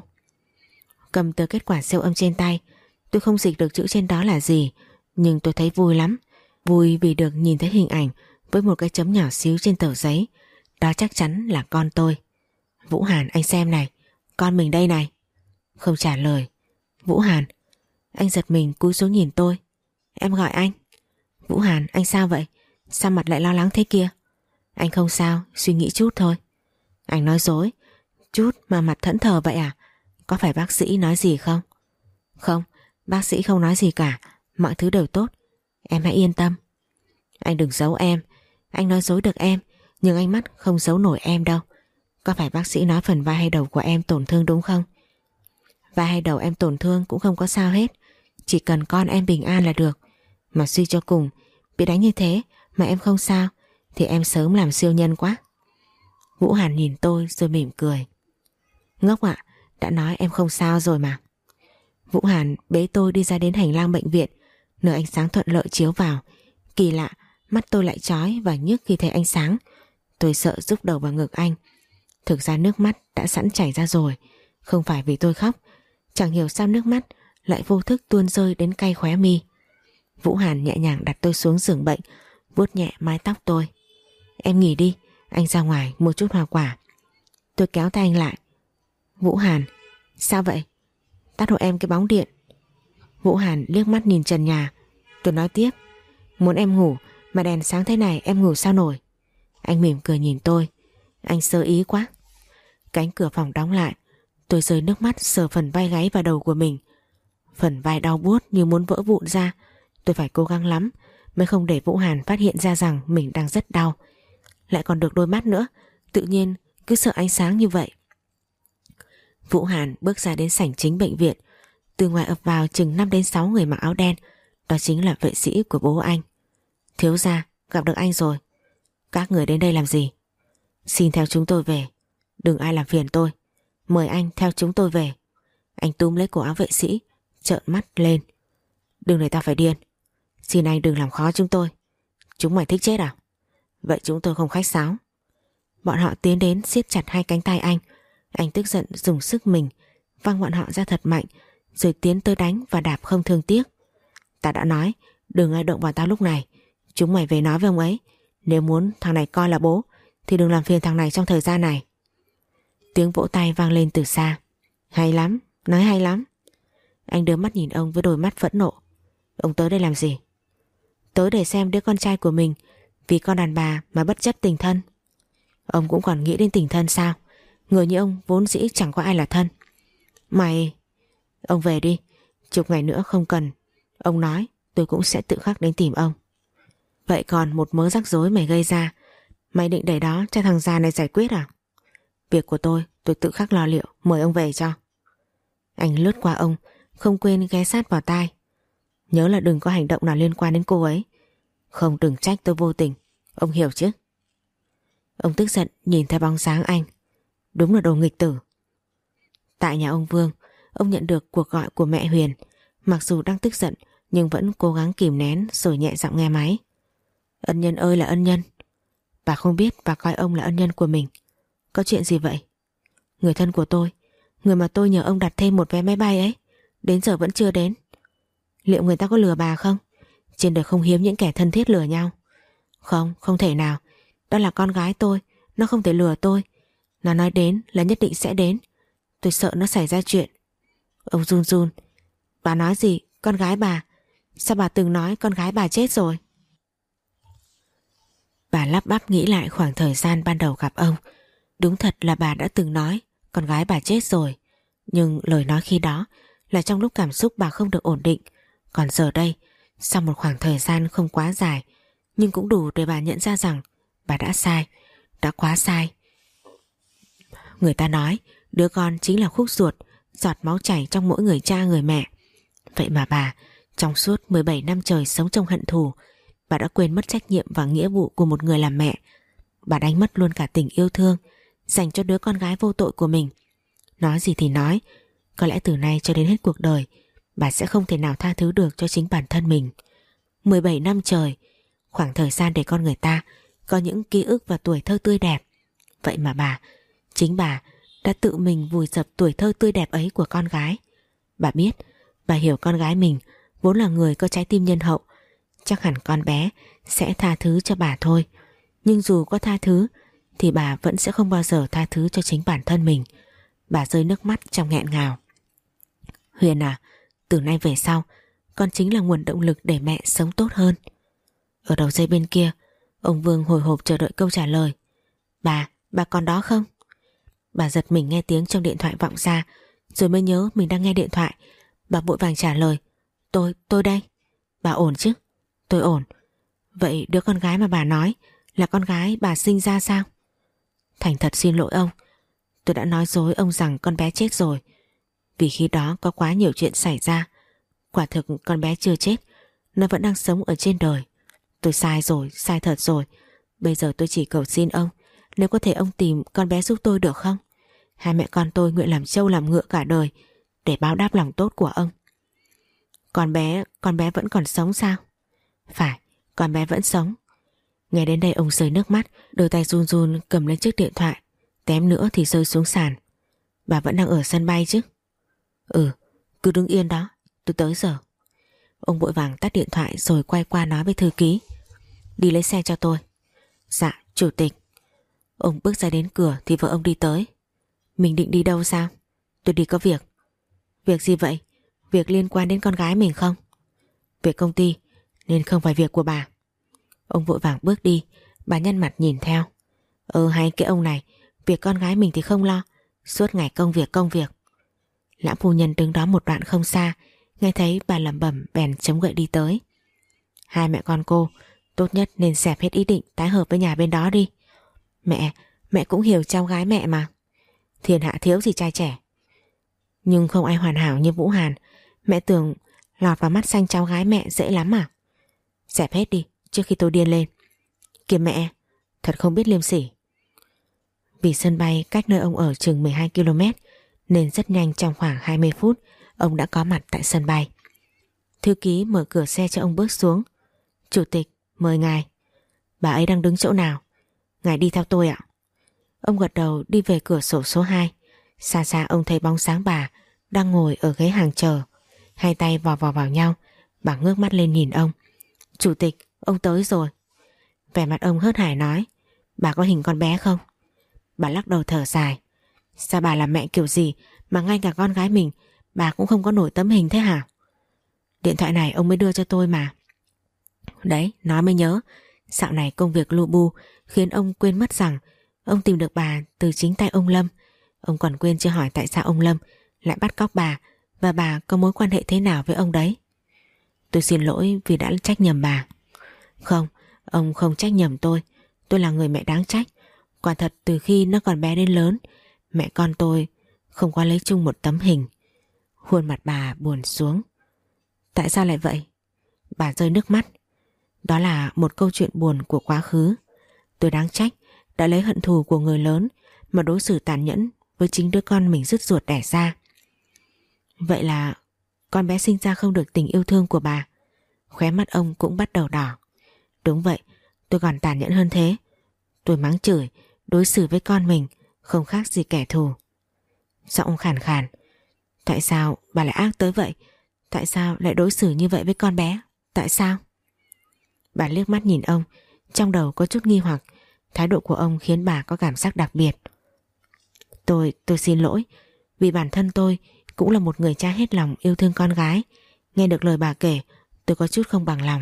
[SPEAKER 1] Cầm tờ kết quả siêu âm trên tay, tôi không dịch được chữ trên đó là gì, nhưng tôi thấy vui lắm. Vui vì được nhìn thấy hình ảnh với một cái chấm nhỏ xíu trên tờ giấy. Đó chắc chắn là con tôi. Vũ Hàn, anh xem này, con mình đây này. Không trả lời. Vũ Hàn. Anh giật mình cúi xuống nhìn tôi. Em gọi anh. Vũ Hàn, anh sao vậy? Sao mặt lại lo lắng thế kia? Anh không sao, suy nghĩ chút thôi. Anh nói dối. Chút mà mặt thẫn thờ vậy à? Có phải bác sĩ nói gì không? Không, bác sĩ không nói gì cả, mọi thứ đều tốt. Em hãy yên tâm. Anh đừng giấu em. Anh nói dối được em, nhưng ánh mắt không giấu nổi em đâu. Có phải bác sĩ nói phần vai hay đầu của em tổn thương đúng không? Vai hay đầu em tổn thương cũng không có sao hết, chỉ cần con em bình an là được. Mà suy cho cùng, bị đánh như thế mà em không sao thì em sớm làm siêu nhân quá. Vũ Hàn nhìn tôi rồi mỉm cười. Ngốc ạ, đã nói em không sao rồi mà. Vũ Hàn bế tôi đi ra đến hành lang bệnh viện, nơi ánh sáng thuận lợi chiếu vào. Kỳ lạ, mắt tôi lại chói và nhức khi thấy ánh sáng. Tôi sợ rúc đầu vào ngực anh. Thực ra nước mắt đã sẵn chảy ra rồi, không phải vì tôi khóc. Chẳng hiểu sao nước mắt lại vô thức tuôn rơi đến cay khóe mi. Vũ Hàn nhẹ nhàng đặt tôi xuống giường bệnh, vuốt nhẹ mái tóc tôi. Em nghỉ đi, anh ra ngoài mua chút hoa quả. Tôi kéo tay anh lại. Vũ Hàn, sao vậy? Tắt hộ em cái bóng điện. Vũ Hàn liếc mắt nhìn trần nhà. Tôi nói tiếp. Muốn em ngủ mà đèn sáng thế này em ngủ sao nổi? Anh mỉm cười nhìn tôi. Anh sơ ý quá. Cánh cửa phòng đóng lại. Tôi rơi nước mắt sờ phần vai gáy và đầu của mình. Phần vai đau buốt như muốn vỡ vụn ra. Tôi phải cố gắng lắm mới không để Vũ Hàn phát hiện ra rằng mình đang rất đau. Lại còn được đôi mắt nữa, tự nhiên cứ sợ ánh sáng như vậy. Vũ Hàn bước ra đến sảnh chính bệnh viện. Từ ngoài ập vào chừng 5 đến 6 người mặc áo đen. Đó chính là vệ sĩ của bố anh. Thiếu gia, gặp được anh rồi. Các người đến đây làm gì? Xin theo chúng tôi về. Đừng ai làm phiền tôi. Mời anh theo chúng tôi về. Anh túm lấy cổ áo vệ sĩ, trợn mắt lên. Đừng để tao phải điên. Xin anh đừng làm khó chúng tôi. Chúng mày thích chết à? Vậy chúng tôi không khách sáo. Bọn họ tiến đến siết chặt hai cánh tay anh. Anh tức giận dùng sức mình văng bọn họ ra thật mạnh, rồi tiến tới đánh và đạp không thương tiếc. Ta đã nói đừng ai động vào tao lúc này. Chúng mày về nói với ông ấy, nếu muốn thằng này coi là bố thì đừng làm phiền thằng này trong thời gian này. Tiếng vỗ tay vang lên từ xa. Hay lắm, nói hay lắm. Anh đưa mắt nhìn ông với đôi mắt phẫn nộ. Ông tới đây làm gì? Tới để xem đứa con trai của mình vì con đàn bà mà bất chấp tình thân. Ông cũng còn nghĩ đến tình thân sao? Người như ông vốn dĩ chẳng có ai là thân. Mày... Ông về đi, chục ngày nữa không cần. Ông nói tôi cũng sẽ tự khắc đến tìm ông. Vậy còn một mớ rắc rối mày gây ra, mày định để đó cho thằng già này giải quyết à? Việc của tôi tự khắc lo liệu. Mời ông về cho. Anh lướt qua ông, không quên ghé sát vào tai. Nhớ là đừng có hành động nào liên quan đến cô ấy. Không, đừng trách tôi vô tình. Ông hiểu chứ? Ông tức giận nhìn theo bóng dáng anh. Đúng là đồ nghịch tử. Tại nhà ông Vương, ông nhận được cuộc gọi của mẹ Huyền. Mặc dù đang tức giận nhưng vẫn cố gắng kìm nén rồi nhẹ giọng nghe máy. Ân nhân ơi là ân nhân. Bà không biết bà coi ông là ân nhân của mình. Có chuyện gì vậy? Người thân của tôi, người mà tôi nhờ ông đặt thêm một vé máy bay ấy, đến giờ vẫn chưa đến. Liệu người ta có lừa bà không? Trên đời không hiếm những kẻ thân thiết lừa nhau. Không, không thể nào. Đó là con gái tôi, nó không thể lừa tôi. Nó nói đến là nhất định sẽ đến. Tôi sợ nó xảy ra chuyện. Ông run run. Bà nói gì? Con gái bà? Sao bà từng nói con gái bà chết rồi? Bà lắp bắp nghĩ lại khoảng thời gian ban đầu gặp ông. Đúng thật là bà đã từng nói con gái bà chết rồi. Nhưng lời nói khi đó là trong lúc cảm xúc bà không được ổn định. Còn giờ đây, sau một khoảng thời gian không quá dài, nhưng cũng đủ để bà nhận ra rằng bà đã sai, đã quá sai. Người ta nói đứa con chính là khúc ruột, giọt máu chảy trong mỗi người cha người mẹ. Vậy mà bà, trong suốt 17 năm trời sống trong hận thù, bà đã quên mất trách nhiệm và nghĩa vụ của một người làm mẹ. Bà đánh mất luôn cả tình yêu thương dành cho đứa con gái vô tội của mình. Nói gì thì nói, có lẽ từ nay cho đến hết cuộc đời, bà sẽ không thể nào tha thứ được cho chính bản thân mình. 17 năm trời, khoảng thời gian để con người ta có những ký ức và tuổi thơ tươi đẹp. Vậy mà bà, chính bà đã tự mình vùi dập tuổi thơ tươi đẹp ấy của con gái. Bà biết, bà hiểu con gái mình vốn là người có trái tim nhân hậu. Chắc hẳn con bé sẽ tha thứ cho bà thôi. Nhưng dù có tha thứ thì bà vẫn sẽ không bao giờ tha thứ cho chính bản thân mình. Bà rơi nước mắt trong nghẹn ngào. Huyền à, từ nay về sau, con chính là nguồn động lực để mẹ sống tốt hơn. Ở đầu dây bên kia, ông Vương hồi hộp chờ đợi câu trả lời. Bà còn đó không? Bà giật mình nghe tiếng trong điện thoại vọng ra, rồi mới nhớ mình đang nghe điện thoại. Bà vội vàng trả lời. Tôi đây. Bà ổn chứ? Tôi ổn. Vậy đứa con gái mà bà nói là con gái bà sinh ra sao? Thành thật xin lỗi ông. Tôi đã nói dối ông rằng con bé chết rồi. Vì khi đó có quá nhiều chuyện xảy ra. Quả thực con bé chưa chết, nó vẫn đang sống ở trên đời. Tôi sai rồi, sai thật rồi. Bây giờ tôi chỉ cầu xin ông, nếu có thể ông tìm con bé giúp tôi được không? Hai mẹ con tôi nguyện làm trâu làm ngựa cả đời để báo đáp lòng tốt của ông. Con bé vẫn còn sống sao? Phải, con bé vẫn sống. Nghe đến đây ông rơi nước mắt, đôi tay run run cầm lên chiếc điện thoại, tém nữa thì rơi xuống sàn. Bà vẫn đang ở sân bay chứ? Ừ, cứ đứng yên đó, tôi tới giờ. Ông vội vàng tắt điện thoại rồi quay qua nói với thư ký. Đi lấy xe cho tôi. Dạ, chủ tịch. Ông bước ra đến cửa thì vợ ông đi tới. Mình định đi đâu sao? Tôi đi có việc. Việc gì vậy? Việc liên quan đến con gái mình không? Việc công ty, nên không phải việc của bà. Ông vội vàng bước đi. Bà nhăn mặt nhìn theo. Hay cái ông này, việc con gái mình thì không lo, suốt ngày công việc. Lão phu nhân đứng đó một đoạn không xa, Nghe thấy bà lẩm bẩm bèn chống gậy đi tới. Hai mẹ con cô tốt nhất nên dẹp hết ý định tái hợp với nhà bên đó đi. Mẹ cũng hiểu cháu gái mẹ mà. Thiên hạ thiếu gì trai trẻ. Nhưng không ai hoàn hảo như Vũ Hàn. Mẹ tưởng lọt vào mắt xanh cháu gái mẹ dễ lắm à? Dẹp hết đi trước khi tôi điên lên. Kìa mẹ, thật không biết liêm sỉ. Vì sân bay cách nơi ông ở chừng 12 km nên rất nhanh, trong khoảng 20 phút ông đã có mặt tại sân bay. Thư ký mở cửa xe cho ông bước xuống. Chủ tịch, mời ngài. Bà ấy đang đứng chỗ nào? Ngài đi theo tôi ạ. Ông gật đầu đi về cửa sổ số 2. Xa xa ông thấy bóng sáng bà đang ngồi ở ghế hàng chờ, hai tay vò vò vào nhau. Bà ngước mắt lên nhìn ông. Chủ tịch, ông tới rồi. Vẻ mặt ông hớt hải nói, bà có hình con bé không? Bà lắc đầu thở dài. Sao bà là mẹ kiểu gì mà ngay cả con gái mình bà cũng không có nổi tấm hình thế hả? Điện thoại này ông mới đưa cho tôi mà. Đấy, nói mới nhớ, dạo này công việc lu bu khiến ông quên mất rằng ông tìm được bà từ chính tay ông Lâm. Ông còn quên chưa hỏi tại sao ông Lâm lại bắt cóc bà, và bà có mối quan hệ thế nào với ông đấy. Tôi xin lỗi vì đã trách nhầm bà. Không, ông không trách nhầm tôi. Tôi là người mẹ đáng trách. Quả thật từ khi nó còn bé đến lớn, mẹ con tôi không có lấy chung một tấm hình. Khuôn mặt bà buồn xuống. Tại sao lại vậy? Bà rơi nước mắt. Đó là một câu chuyện buồn của quá khứ. Tôi đáng trách đã lấy hận thù của người lớn mà đối xử tàn nhẫn với chính đứa con mình rứt ruột đẻ ra. Vậy là con bé sinh ra không được tình yêu thương của bà. Khóe mắt ông cũng bắt đầu đỏ. Đúng vậy, tôi còn tàn nhẫn hơn thế. Tôi mắng chửi, đối xử với con mình không khác gì kẻ thù. Giọng ông khàn khàn. Tại sao bà lại ác tới vậy? Tại sao lại đối xử như vậy với con bé? Tại sao? Bà liếc mắt nhìn ông, trong đầu có chút nghi hoặc. Thái độ của ông khiến bà có cảm giác đặc biệt. Tôi xin lỗi. Vì bản thân tôi cũng là một người cha hết lòng yêu thương con gái. Nghe được lời bà kể, tôi có chút không bằng lòng.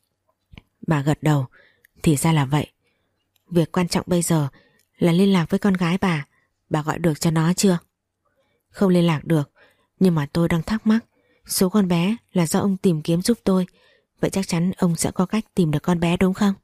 [SPEAKER 1] Bà gật đầu. Thì ra là vậy. Việc quan trọng bây giờ là liên lạc với con gái bà. Bà gọi được cho nó chưa? Không liên lạc được. Nhưng mà tôi đang thắc mắc, số con bé là do ông tìm kiếm giúp tôi. Vậy chắc chắn ông sẽ có cách tìm được con bé đúng không?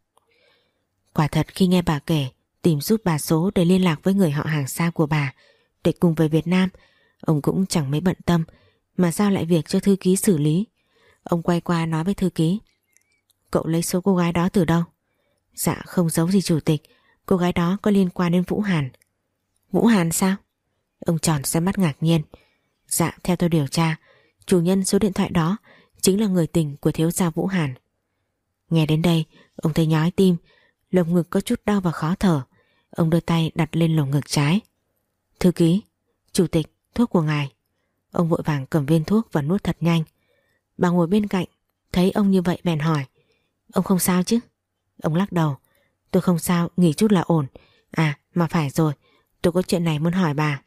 [SPEAKER 1] Quả thật khi nghe bà kể tìm giúp bà số để liên lạc với người họ hàng xa của bà để cùng về Việt Nam, ông cũng chẳng mấy bận tâm mà giao lại việc cho thư ký xử lý. Ông quay qua nói với thư ký, cậu lấy số cô gái đó từ đâu? Dạ không giấu gì chủ tịch, cô gái đó có liên quan đến Vũ Hàn. Vũ Hàn sao? Ông tròn ra mắt ngạc nhiên. Dạ theo tôi điều tra, chủ nhân số điện thoại đó chính là người tình của thiếu gia Vũ Hàn. Nghe đến đây ông thấy nhói tim, lồng ngực có chút đau và khó thở. Ông đưa tay đặt lên lồng ngực trái. Thư ký, chủ tịch, thuốc của ngài. Ông vội vàng cầm viên thuốc và nuốt thật nhanh. Bà ngồi bên cạnh thấy ông như vậy bèn hỏi, ông không sao chứ? Ông lắc đầu. Tôi không sao, nghỉ chút là ổn. À mà phải rồi, tôi có chuyện này muốn hỏi bà.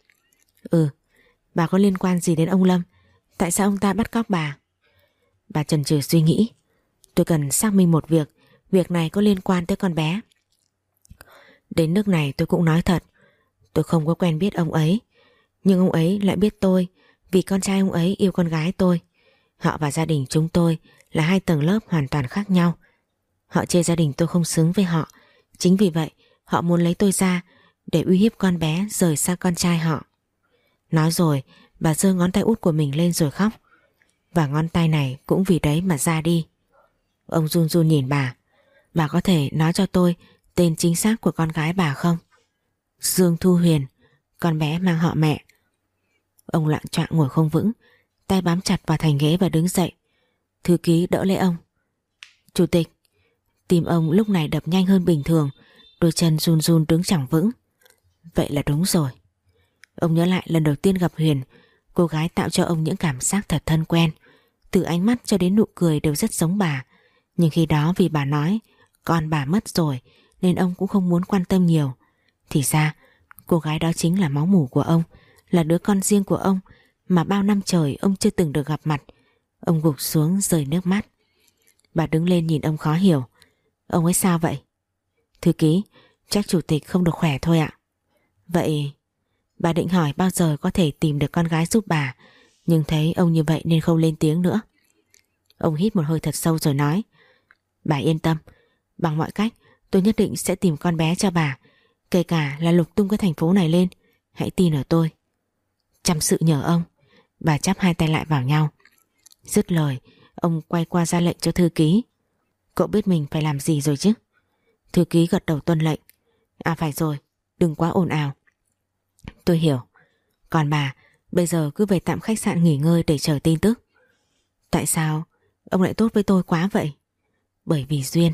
[SPEAKER 1] Bà có liên quan gì đến ông Lâm? Tại sao ông ta bắt cóc bà? Bà chần chừ suy nghĩ. Tôi cần xác minh một việc. Việc này có liên quan tới con bé. Đến nước này tôi cũng nói thật, tôi không có quen biết ông ấy. Nhưng ông ấy lại biết tôi vì con trai ông ấy yêu con gái tôi. Họ và gia đình chúng tôi là hai tầng lớp hoàn toàn khác nhau. Họ chê gia đình tôi không xứng với họ. Chính vì vậy họ muốn lấy tôi ra để uy hiếp con bé rời xa con trai họ. Nói rồi bà giơ ngón tay út của mình lên rồi khóc. Và ngón tay này cũng vì đấy mà ra đi. Ông run run nhìn bà. Bà có thể nói cho tôi tên chính xác của con gái bà không? Dương Thu Huyền, con bé mang họ mẹ. Ông loạng choạng ngồi không vững, tay bám chặt vào thành ghế và đứng dậy. Thư ký đỡ lấy ông. Chủ tịch. Tim ông lúc này đập nhanh hơn bình thường, đôi chân run run đứng chẳng vững. Vậy là đúng rồi. Ông nhớ lại lần đầu tiên gặp Huyền, cô gái tạo cho ông những cảm giác thật thân quen. Từ ánh mắt cho đến nụ cười đều rất giống bà. Nhưng khi đó vì bà nói con bà mất rồi nên ông cũng không muốn quan tâm nhiều. Thì ra cô gái đó chính là máu mủ của ông, là đứa con riêng của ông mà bao năm trời ông chưa từng được gặp mặt. Ông gục xuống rơi nước mắt. Bà đứng lên nhìn ông khó hiểu. Ông ấy sao vậy? Thư ký, chắc chủ tịch không được khỏe thôi ạ. Vậy bà định hỏi bao giờ có thể tìm được con gái giúp bà, Nhưng thấy ông như vậy nên không lên tiếng nữa. Ông hít một hơi thật sâu rồi nói: Bà yên tâm, bằng mọi cách tôi nhất định sẽ tìm con bé cho bà, kể cả là lục tung cái thành phố này lên. Hãy tin ở tôi. Chăm sự nhờ ông. Bà chắp hai tay lại vào nhau. Dứt lời, ông quay qua ra lệnh cho thư ký. Cậu biết mình phải làm gì rồi chứ? Thư ký gật đầu tuân lệnh. À phải rồi, đừng quá ồn ào. Tôi hiểu. Còn bà, bây giờ cứ về tạm khách sạn nghỉ ngơi để chờ tin tức. Tại sao ông lại tốt với tôi quá vậy? Bởi vì duyên.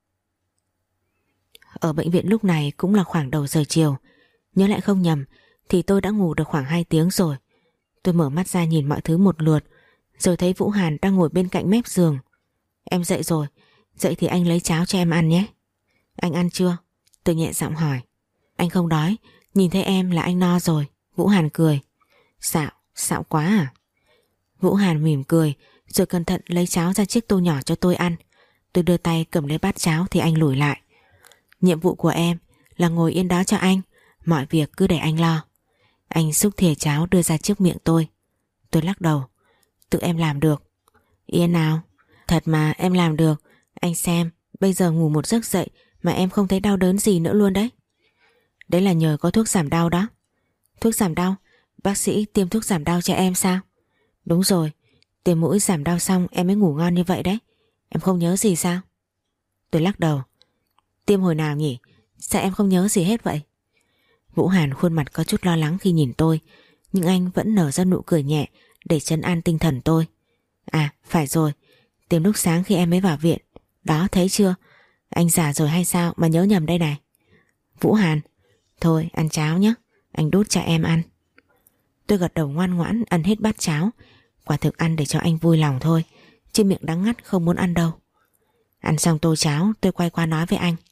[SPEAKER 1] Ở bệnh viện lúc này cũng là khoảng đầu giờ chiều. Nhớ lại không nhầm thì tôi đã ngủ được khoảng 2 tiếng rồi. Tôi mở mắt ra nhìn mọi thứ một lượt, rồi thấy Vũ Hàn đang ngồi bên cạnh mép giường. Em dậy rồi, dậy thì anh lấy cháo cho em ăn nhé. Anh ăn chưa? Tôi nhẹ giọng hỏi. Anh không đói, nhìn thấy em là anh no rồi. Vũ Hàn cười. Xạo quá à? Vũ Hàn mỉm cười rồi cẩn thận lấy cháo ra chiếc tô nhỏ cho tôi ăn. Tôi đưa tay cầm lấy bát cháo thì anh lùi lại. Nhiệm vụ của em là ngồi yên đó cho anh, mọi việc cứ để anh lo. Anh xúc thìa cháo đưa ra trước miệng tôi. Tôi lắc đầu. Tự em làm được. Yên nào. Thật mà em làm được. Anh xem, bây giờ ngủ một giấc dậy mà em không thấy đau đớn gì nữa luôn đấy. Đấy là nhờ có thuốc giảm đau đó. Thuốc giảm đau? Bác sĩ tiêm thuốc giảm đau cho em sao? Đúng rồi, tiêm mũi giảm đau xong em mới ngủ ngon như vậy đấy. Em không nhớ gì sao? Tôi lắc đầu. Tiêm hồi nào nhỉ? Sao em không nhớ gì hết vậy? Vũ Hàn khuôn mặt có chút lo lắng khi nhìn tôi, nhưng anh vẫn nở ra nụ cười nhẹ để trấn an tinh thần tôi. À phải rồi, tiêm lúc sáng khi em mới vào viện. Đó thấy chưa? Anh già rồi hay sao mà nhớ nhầm đây này? Vũ Hàn, thôi ăn cháo nhé, anh đút cho em ăn. Tôi gật đầu ngoan ngoãn ăn hết bát cháo. Quả thực ăn để cho anh vui lòng thôi, chứ miệng đắng ngắt không muốn ăn đâu. Ăn xong tô cháo tôi quay qua nói với anh.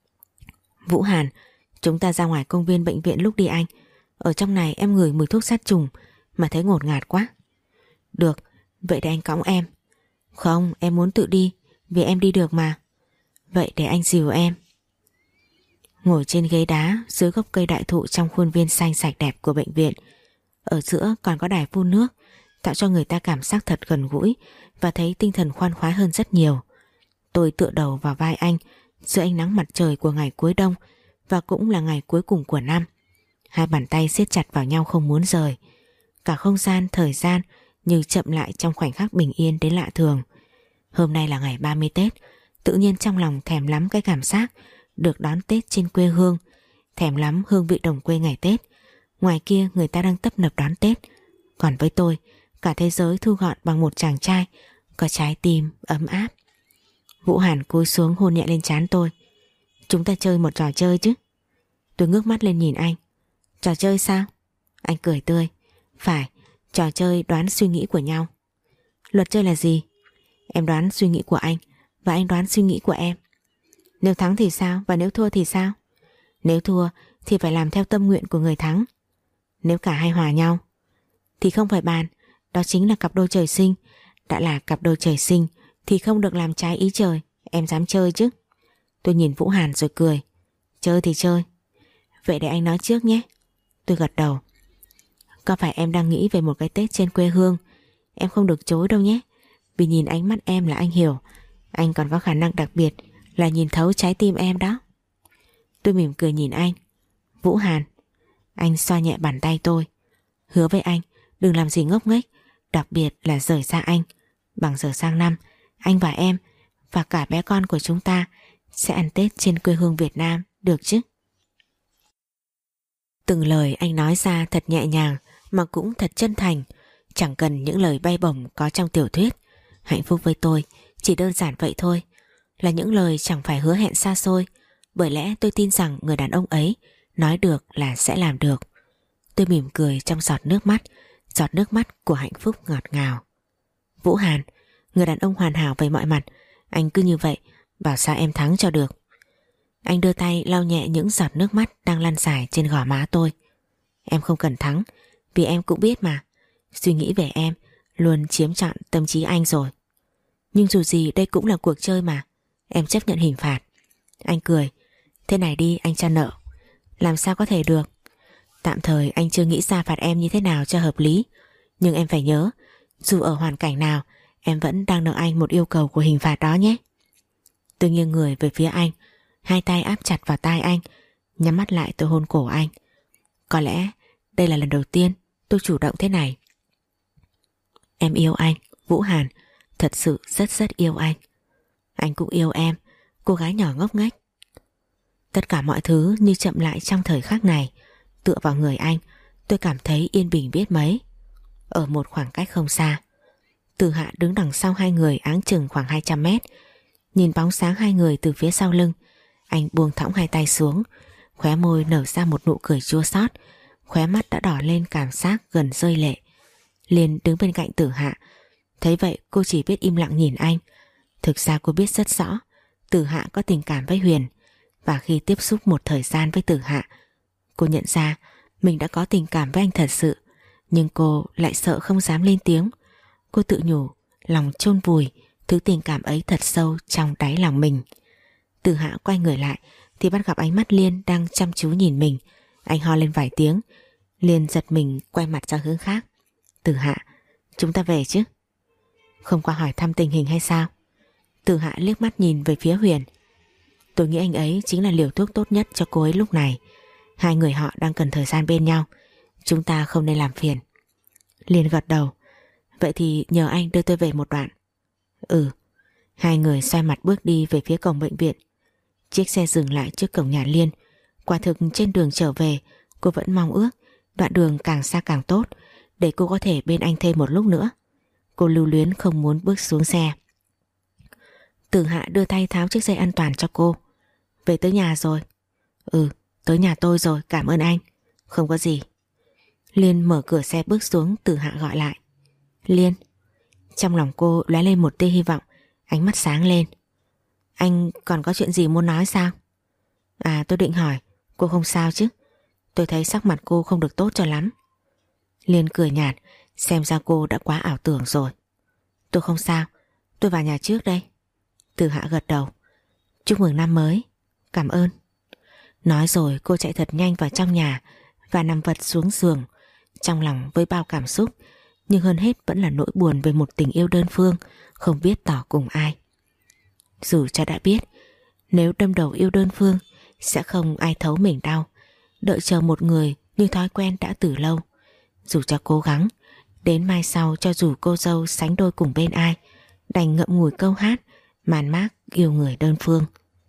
[SPEAKER 1] Vũ Hàn, chúng ta ra ngoài công viên bệnh viện lúc đi anh. Ở trong này em ngửi mùi thuốc sát trùng mà thấy ngột ngạt quá. Được, vậy để anh cõng em. Không, em muốn tự đi, vì em đi được mà. Vậy để anh dìu em. Ngồi trên ghế đá dưới gốc cây đại thụ trong khuôn viên xanh sạch đẹp của bệnh viện. Ở giữa còn có đài phun nước, tạo cho người ta cảm giác thật gần gũi và thấy tinh thần khoan khoái hơn rất nhiều. Tôi tựa đầu vào vai anh dưới ánh nắng mặt trời của ngày cuối đông, và cũng là ngày cuối cùng của năm. Hai bàn tay siết chặt vào nhau không muốn rời. Cả không gian, thời gian như chậm lại trong khoảnh khắc bình yên đến lạ thường. Hôm nay là ngày 30 Tết, tự nhiên trong lòng thèm lắm cái cảm giác được đón Tết trên quê hương, thèm lắm hương vị đồng quê ngày Tết. Ngoài kia người ta đang tấp nập đón Tết, còn với tôi, cả thế giới thu gọn bằng một chàng trai có trái tim ấm áp. Vũ Hàn cúi xuống hôn nhẹ lên trán tôi. Chúng ta chơi một trò chơi chứ? Tôi ngước mắt lên nhìn anh. Trò chơi sao? Anh cười tươi. Phải, trò chơi đoán suy nghĩ của nhau. Luật chơi là gì? Em đoán suy nghĩ của anh và anh đoán suy nghĩ của em. Nếu thắng thì sao và nếu thua thì sao? Nếu thua thì phải làm theo tâm nguyện của người thắng. Nếu cả hai hòa nhau thì không phải bàn, đó chính là cặp đôi trời sinh. Đã là cặp đôi trời sinh thì không được làm trái ý trời. Em dám chơi chứ? Tôi nhìn Vũ Hàn rồi cười. Chơi thì chơi. Vậy để anh nói trước nhé. Tôi gật đầu. Có phải em đang nghĩ về một cái Tết trên quê hương? Em không được chối đâu nhé. Vì nhìn ánh mắt em là anh hiểu. Anh còn có khả năng đặc biệt là nhìn thấu trái tim em đó. Tôi mỉm cười nhìn anh. Vũ Hàn. Anh xoa nhẹ bàn tay tôi. Hứa với anh đừng làm gì ngốc nghếch, đặc biệt là rời xa anh. Bằng giờ sang năm, anh và em và cả bé con của chúng ta sẽ ăn Tết trên quê hương Việt Nam, được chứ? Từng lời anh nói ra thật nhẹ nhàng mà cũng thật chân thành, chẳng cần những lời bay bổng có trong tiểu thuyết. Hạnh phúc với tôi chỉ đơn giản vậy thôi, là những lời chẳng phải hứa hẹn xa xôi, bởi lẽ tôi tin rằng người đàn ông ấy nói được là sẽ làm được. Tôi mỉm cười trong giọt nước mắt của hạnh phúc ngọt ngào. Vũ Hàn, người đàn ông hoàn hảo về mọi mặt, anh cứ như vậy, bảo sao em thắng cho được. Anh đưa tay lau nhẹ những giọt nước mắt đang lăn dài trên gò má tôi. Em không cần thắng, vì em cũng biết mà, suy nghĩ về em luôn chiếm trọn tâm trí anh rồi. Nhưng dù gì đây cũng là cuộc chơi mà, em chấp nhận hình phạt. Anh cười. Thế này đi anh cho nợ. Làm sao có thể được? Tạm thời anh chưa nghĩ ra phạt em như thế nào cho hợp lý, Nhưng em phải nhớ, dù ở hoàn cảnh nào, em vẫn đang nợ anh một yêu cầu của hình phạt đó nhé. Tôi nghiêng người về phía anh, hai tay áp chặt vào tai anh, nhắm mắt lại tôi hôn cổ anh. Có lẽ đây là lần đầu tiên tôi chủ động thế này. Em yêu anh, Vũ Hàn, thật sự rất rất yêu anh. Anh cũng yêu em, cô gái nhỏ ngốc nghếch. Tất cả mọi thứ như chậm lại trong thời khắc này. Tựa vào người anh, tôi cảm thấy yên bình biết mấy. Ở một khoảng cách không xa, Từ Hạ đứng đằng sau hai người áng chừng khoảng 200 mét. Nhìn bóng sáng hai người từ phía sau lưng, anh buông thõng hai tay xuống, khóe môi nở ra một nụ cười chua xót, khóe mắt đã đỏ lên cảm giác gần rơi lệ. Liền đứng bên cạnh Tử Hạ, thấy vậy cô chỉ biết im lặng nhìn anh. Thực ra cô biết rất rõ Tử Hạ có tình cảm với Huyền, và khi tiếp xúc một thời gian với Tử Hạ, cô nhận ra mình đã có tình cảm với anh thật sự, nhưng cô lại sợ không dám lên tiếng. Cô tự nhủ lòng chôn vùi thứ tình cảm ấy thật sâu trong đáy lòng mình. Tử Hạ quay người lại thì bắt gặp ánh mắt Liên đang chăm chú nhìn mình. Anh ho lên vài tiếng. Liên giật mình quay mặt ra hướng khác. Tử Hạ, chúng ta về chứ? Không qua hỏi thăm tình hình hay sao? Tử Hạ liếc mắt nhìn về phía Huyền. Tôi nghĩ anh ấy chính là liều thuốc tốt nhất cho cô ấy lúc này. Hai người họ đang cần thời gian bên nhau, chúng ta không nên làm phiền. Liên gật đầu. Vậy thì nhờ anh đưa tôi về một đoạn. Ừ. Hai người xoay mặt bước đi về phía cổng bệnh viện. Chiếc xe dừng lại trước cổng nhà Liên. Quả thực trên đường trở về, cô vẫn mong ước đoạn đường càng xa càng tốt, để cô có thể bên anh thêm một lúc nữa. Cô lưu luyến không muốn bước xuống xe. Tử Hạ đưa tay tháo chiếc dây an toàn cho cô. Về tới nhà rồi? Ừ, tới nhà tôi rồi, cảm ơn anh. Không có gì. Liên mở cửa xe bước xuống. Tử Hạ gọi lại. Liên. Trong lòng cô lóe lên một tia hy vọng, ánh mắt sáng lên. Anh còn có chuyện gì muốn nói sao? À, tôi định hỏi, cô không sao chứ? Tôi thấy sắc mặt cô không được tốt cho lắm. Liên cười nhạt, xem ra cô đã quá ảo tưởng rồi. Tôi không sao, tôi vào nhà trước đây. Tử Hạ gật đầu. Chúc mừng năm mới. Cảm ơn. Nói rồi cô chạy thật nhanh vào trong nhà và nằm vật xuống giường, trong lòng với bao cảm xúc, nhưng hơn hết vẫn là nỗi buồn về một tình yêu đơn phương, không biết tỏ cùng ai. Dù cha đã biết nếu đâm đầu yêu đơn phương sẽ không ai thấu mình đau, đợi chờ một người như thói quen đã từ lâu. Dù cho cố gắng, đến mai sau cho dù cô dâu sánh đôi cùng bên ai, đành ngậm ngùi câu hát man mác yêu người đơn phương.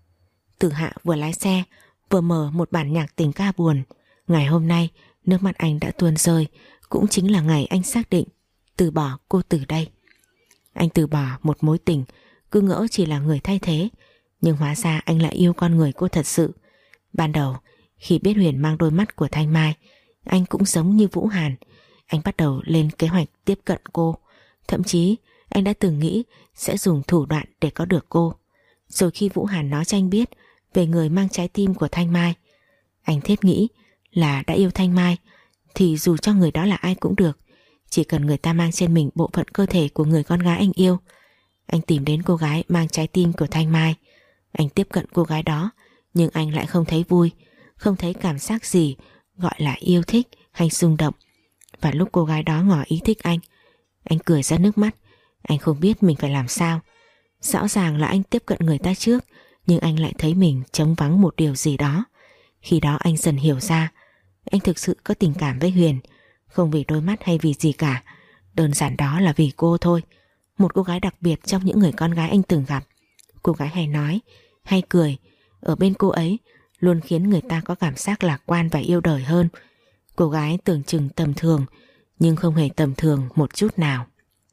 [SPEAKER 1] Tử Hạ vừa lái xe vừa mở một bản nhạc tình ca buồn. Ngày hôm nay nước mắt anh đã tuôn rơi, cũng chính là ngày anh xác định từ bỏ cô từ đây. Anh từ bỏ một mối tình cứ ngỡ chỉ là người thay thế, nhưng hóa ra anh lại yêu con người cô thật sự. Ban đầu khi biết Huyền mang đôi mắt của Thanh Mai, anh cũng giống như Vũ Hàn, anh bắt đầu lên kế hoạch tiếp cận cô. Thậm chí anh đã từng nghĩ sẽ dùng thủ đoạn để có được cô. Rồi khi Vũ Hàn nói cho anh biết về người mang trái tim của Thanh Mai, anh thiết nghĩ là đã yêu Thanh Mai thì dù cho người đó là ai cũng được, chỉ cần người ta mang trên mình bộ phận cơ thể của người con gái anh yêu. Anh tìm đến cô gái mang trái tim của Thanh Mai. Anh tiếp cận cô gái đó, nhưng anh lại không thấy vui, không thấy cảm giác gì gọi là yêu thích hay rung động. Và lúc cô gái đó ngỏ ý thích anh cười ra nước mắt. Anh không biết mình phải làm sao. Rõ ràng là anh tiếp cận người ta trước, nhưng anh lại thấy mình trống vắng một điều gì đó. Khi đó anh dần hiểu ra, anh thực sự có tình cảm với Huyền, không vì đôi mắt hay vì gì cả. Đơn giản đó là vì cô thôi. Một cô gái đặc biệt trong những người con gái anh từng gặp. Cô gái hay nói, hay cười. Ở bên cô ấy luôn khiến người ta có cảm giác lạc quan và yêu đời hơn. Cô gái tưởng chừng tầm thường, nhưng không hề tầm thường một chút nào.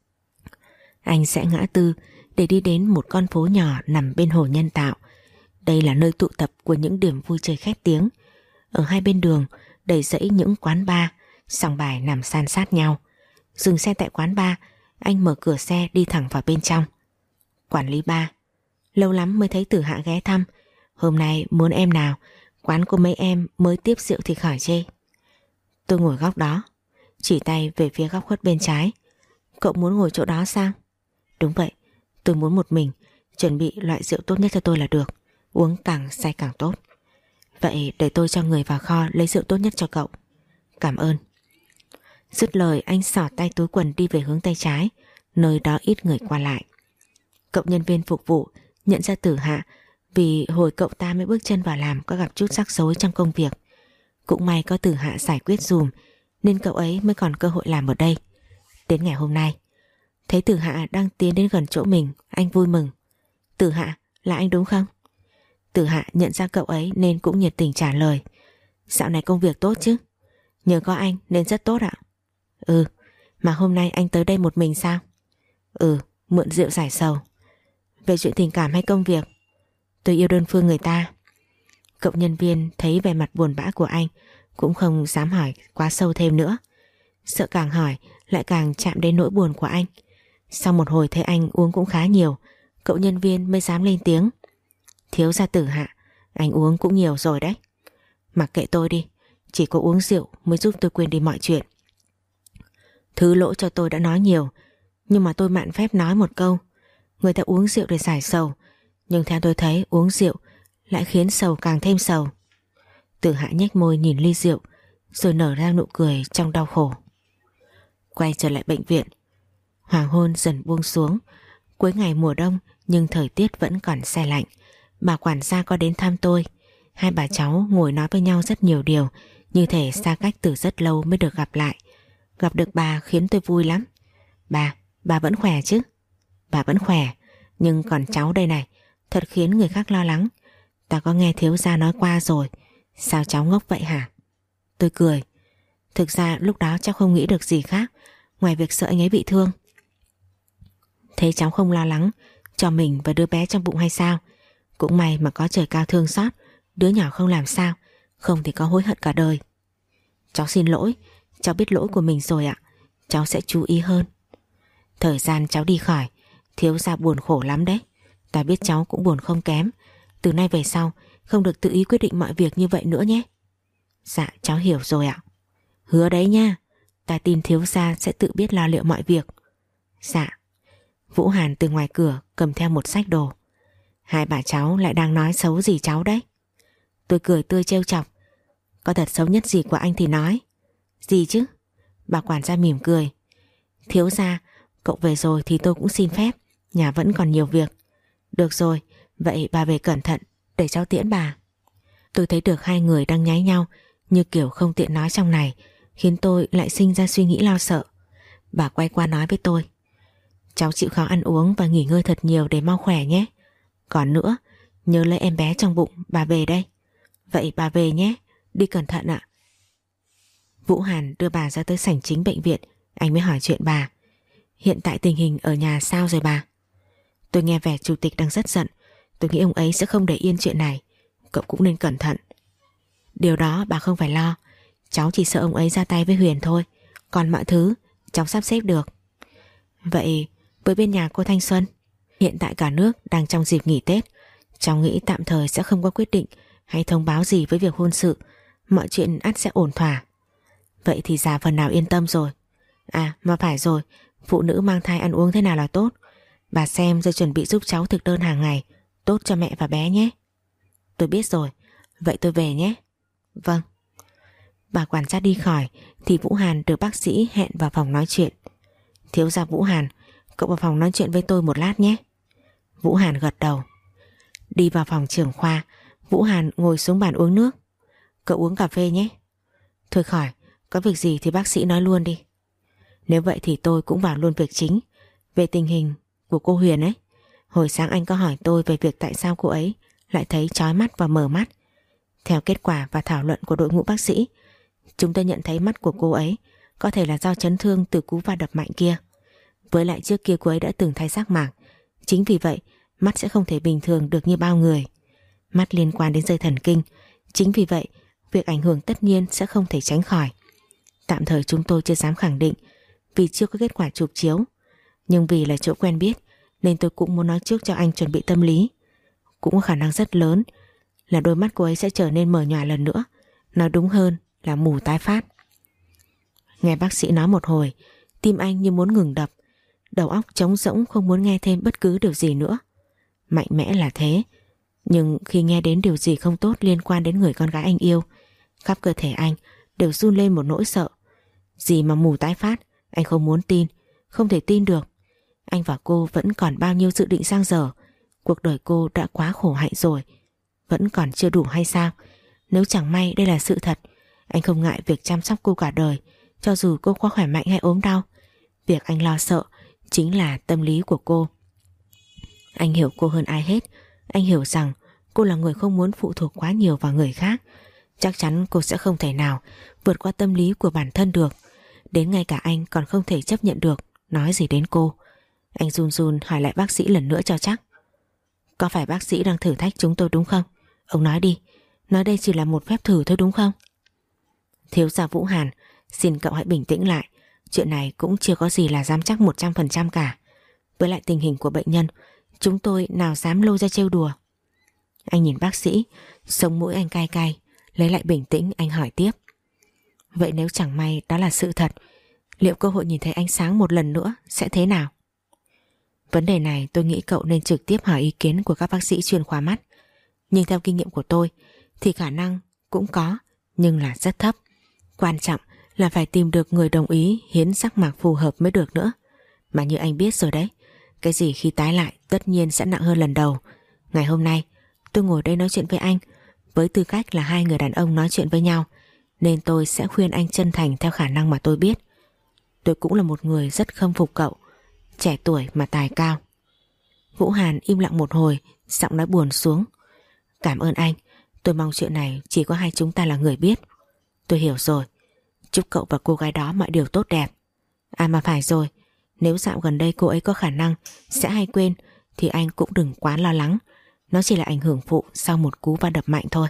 [SPEAKER 1] Anh sẽ ngã tư để đi đến một con phố nhỏ nằm bên hồ nhân tạo. Đây là nơi tụ tập của những điểm vui chơi khét tiếng. Ở hai bên đường đầy rẫy những quán bar, sòng bài nằm san sát nhau. Dừng xe tại quán bar, anh mở cửa xe đi thẳng vào bên trong. Quản lý bar: lâu lắm mới thấy Tử Hạ ghé thăm, hôm nay muốn em nào, quán của mấy em mới tiếp rượu thì khỏi chê. Tôi ngồi góc đó, chỉ tay về phía góc khuất bên trái. Cậu muốn ngồi chỗ đó sao? Đúng vậy, tôi muốn một mình, chuẩn bị loại rượu tốt nhất cho tôi là được, uống càng say càng tốt. Vậy để tôi cho người vào kho lấy rượu tốt nhất cho cậu. Cảm ơn. Dứt lời anh xỏ tay túi quần đi về hướng tay trái, nơi đó ít người qua lại. Cậu nhân viên phục vụ nhận ra Tử Hạ vì hồi cậu ta mới bước chân vào làm có gặp chút rắc rối trong công việc. Cũng may có Tử Hạ giải quyết dùm nên cậu ấy mới còn cơ hội làm ở đây. Đến ngày hôm nay, thấy Tử Hạ đang tiến đến gần chỗ mình, anh vui mừng. Tử Hạ, là anh đúng không? Tử Hạ nhận ra cậu ấy nên cũng nhiệt tình trả lời. Dạo này công việc tốt chứ? Nhờ có anh nên rất tốt ạ. Ừ, mà hôm nay anh tới đây một mình sao? Ừ, mượn rượu giải sầu. Về chuyện tình cảm hay công việc? Tôi yêu đơn phương người ta. Cậu nhân viên thấy vẻ mặt buồn bã của anh cũng không dám hỏi quá sâu thêm nữa. Sợ càng hỏi lại càng chạm đến nỗi buồn của anh. Sau một hồi thấy anh uống cũng khá nhiều, cậu nhân viên mới dám lên tiếng. Thiếu gia Tử Hạ, anh uống cũng nhiều rồi đấy. Mặc kệ tôi đi, chỉ có uống rượu mới giúp tôi quên đi mọi chuyện. Thứ lỗi cho tôi đã nói nhiều, nhưng mà tôi mạn phép nói một câu. Người ta uống rượu để giải sầu, nhưng theo tôi thấy uống rượu lại khiến sầu càng thêm sầu. Tử Hạ nhếch môi nhìn ly rượu, rồi nở ra nụ cười trong đau khổ. Quay trở lại bệnh viện, hoàng hôn dần buông xuống. Cuối ngày mùa đông nhưng thời tiết vẫn còn se lạnh. Bà quản gia có đến thăm tôi. Hai bà cháu ngồi nói với nhau rất nhiều điều, như thể xa cách từ rất lâu mới được gặp lại. Gặp được bà khiến tôi vui lắm. Bà vẫn khỏe chứ? Bà vẫn khỏe, nhưng còn cháu đây này, thật khiến người khác lo lắng. Ta có nghe thiếu gia nói qua rồi. Sao cháu ngốc vậy hả? Tôi cười. Thực ra lúc đó cháu không nghĩ được gì khác ngoài việc sợ anh ấy bị thương. Thế cháu không lo lắng cho mình và đứa bé trong bụng hay sao? Cũng may mà có trời cao thương xót, đứa nhỏ không làm sao, không thì có hối hận cả đời. Cháu xin lỗi, cháu biết lỗi của mình rồi ạ. Cháu sẽ chú ý hơn. Thời gian cháu đi khỏi, thiếu gia buồn khổ lắm đấy. Ta biết cháu cũng buồn không kém. Từ nay về sau không được tự ý quyết định mọi việc như vậy nữa nhé. Dạ cháu hiểu rồi ạ. Hứa đấy nha, ta tin thiếu gia sẽ tự biết lo liệu mọi việc. Dạ. Vũ Hàn từ ngoài cửa cầm theo một xách đồ. Hai bà cháu lại đang nói xấu gì cháu đấy? Tôi cười tươi trêu chọc. Có thật xấu nhất gì của anh thì nói. Gì chứ? Bà quản gia mỉm cười. Thiếu gia, cậu về rồi thì tôi cũng xin phép, nhà vẫn còn nhiều việc. Được rồi, vậy bà về cẩn thận, để cháu tiễn bà. Tôi thấy được hai người đang nháy nhau, như kiểu không tiện nói trong này, khiến tôi lại sinh ra suy nghĩ lo sợ. Bà quay qua nói với tôi. Cháu chịu khó ăn uống và nghỉ ngơi thật nhiều để mau khỏe nhé. Còn nữa, nhớ lấy em bé trong bụng, bà về đây. Vậy bà về nhé, đi cẩn thận ạ. Vũ Hàn đưa bà ra tới sảnh chính bệnh viện, anh mới hỏi chuyện bà. Hiện tại tình hình ở nhà sao rồi bà? Tôi nghe vẻ chủ tịch đang rất giận, tôi nghĩ ông ấy sẽ không để yên chuyện này. Cậu cũng nên cẩn thận. Điều đó bà không phải lo, cháu chỉ sợ ông ấy ra tay với Huyền thôi, còn mọi thứ cháu sắp xếp được. Vậy với bên nhà cô Thanh Xuân, hiện tại cả nước đang trong dịp nghỉ Tết, cháu nghĩ tạm thời sẽ không có quyết định hay thông báo gì với việc hôn sự, mọi chuyện ắt sẽ ổn thỏa. Vậy thì già phần nào yên tâm rồi. À mà phải rồi, phụ nữ mang thai ăn uống thế nào là tốt. Bà xem rồi chuẩn bị giúp cháu thực đơn hàng ngày, tốt cho mẹ và bé nhé. Tôi biết rồi, vậy tôi về nhé. Vâng. Bà quản gia đi khỏi thì Vũ Hàn được bác sĩ hẹn vào phòng nói chuyện. Thiếu gia Vũ Hàn, cậu vào phòng nói chuyện với tôi một lát nhé. Vũ Hàn gật đầu. Đi vào phòng trưởng khoa, Vũ Hàn ngồi xuống bàn uống nước. Cậu uống cà phê nhé. Thôi khỏi, có việc gì thì bác sĩ nói luôn đi. Nếu vậy thì tôi cũng vào luôn việc chính, về tình hình của cô Huyền ấy. Hồi sáng anh có hỏi tôi về việc tại sao cô ấy lại thấy chói mắt và mờ mắt. Theo kết quả và thảo luận của đội ngũ bác sĩ, chúng tôi nhận thấy mắt của cô ấy có thể là do chấn thương từ cú va đập mạnh kia. Với lại trước kia cô ấy đã từng thay giác mạc, chính vì vậy mắt sẽ không thể bình thường được như bao người. Mắt liên quan đến dây thần kinh, chính vì vậy việc ảnh hưởng tất nhiên sẽ không thể tránh khỏi. Tạm thời chúng tôi chưa dám khẳng định vì chưa có kết quả chụp chiếu, nhưng vì là chỗ quen biết nên tôi cũng muốn nói trước cho anh chuẩn bị tâm lý. Cũng có khả năng rất lớn là đôi mắt cô ấy sẽ trở nên mờ nhòa lần nữa, nói đúng hơn là mù tái phát. Nghe bác sĩ nói một hồi, tim anh như muốn ngừng đập, đầu óc trống rỗng không muốn nghe thêm bất cứ điều gì nữa. Mạnh mẽ là thế, nhưng khi nghe đến điều gì không tốt liên quan đến người con gái anh yêu, khắp cơ thể anh đều run lên một nỗi sợ. Gì mà mù tái phát, anh không muốn tin, không thể tin được. Anh và cô vẫn còn bao nhiêu dự định dang dở. Cuộc đời cô đã quá khổ hạnh rồi, vẫn còn chưa đủ hay sao? Nếu chẳng may đây là sự thật, anh không ngại việc chăm sóc cô cả đời, cho dù cô có khỏe mạnh hay ốm đau. Việc anh lo sợ chính là tâm lý của cô. Anh hiểu cô hơn ai hết. Anh hiểu rằng cô là người không muốn phụ thuộc quá nhiều vào người khác. Chắc chắn cô sẽ không thể nào vượt qua tâm lý của bản thân được. Đến ngay cả anh còn không thể chấp nhận được, nói gì đến cô. Anh run run hỏi lại bác sĩ lần nữa cho chắc. Có phải bác sĩ đang thử thách chúng tôi đúng không? Ông nói đi, nói đây chỉ là một phép thử thôi đúng không? Thiếu gia Vũ Hàn, xin cậu hãy bình tĩnh lại. Chuyện này cũng chưa có gì là dám chắc 100% cả. Với lại tình hình của bệnh nhân, chúng tôi nào dám lôi ra trêu đùa. Anh nhìn bác sĩ, sống mũi anh cay cay. Lấy lại bình tĩnh, anh hỏi tiếp. Vậy nếu chẳng may đó là sự thật, liệu cơ hội nhìn thấy ánh sáng một lần nữa sẽ thế nào? Vấn đề này tôi nghĩ cậu nên trực tiếp hỏi ý kiến của các bác sĩ chuyên khoa mắt. Nhưng theo kinh nghiệm của tôi thì khả năng cũng có, nhưng là rất thấp. Quan trọng là phải tìm được người đồng ý hiến giác mạc phù hợp mới được nữa. Mà như anh biết rồi đấy, cái gì khi tái lại tất nhiên sẽ nặng hơn lần đầu. Ngày hôm nay tôi ngồi đây nói chuyện với anh với tư cách là hai người đàn ông nói chuyện với nhau, nên tôi sẽ khuyên anh chân thành theo khả năng mà tôi biết. Tôi cũng là một người rất khâm phục cậu, trẻ tuổi mà tài cao. Vũ Hàn im lặng một hồi, giọng nói buồn xuống. Cảm ơn anh, tôi mong chuyện này chỉ có hai chúng ta là người biết. Tôi hiểu rồi, chúc cậu và cô gái đó mọi điều tốt đẹp. À mà phải rồi, nếu dạo gần đây cô ấy có khả năng sẽ hay quên thì anh cũng đừng quá lo lắng. Nó chỉ là ảnh hưởng phụ sau một cú va đập mạnh thôi.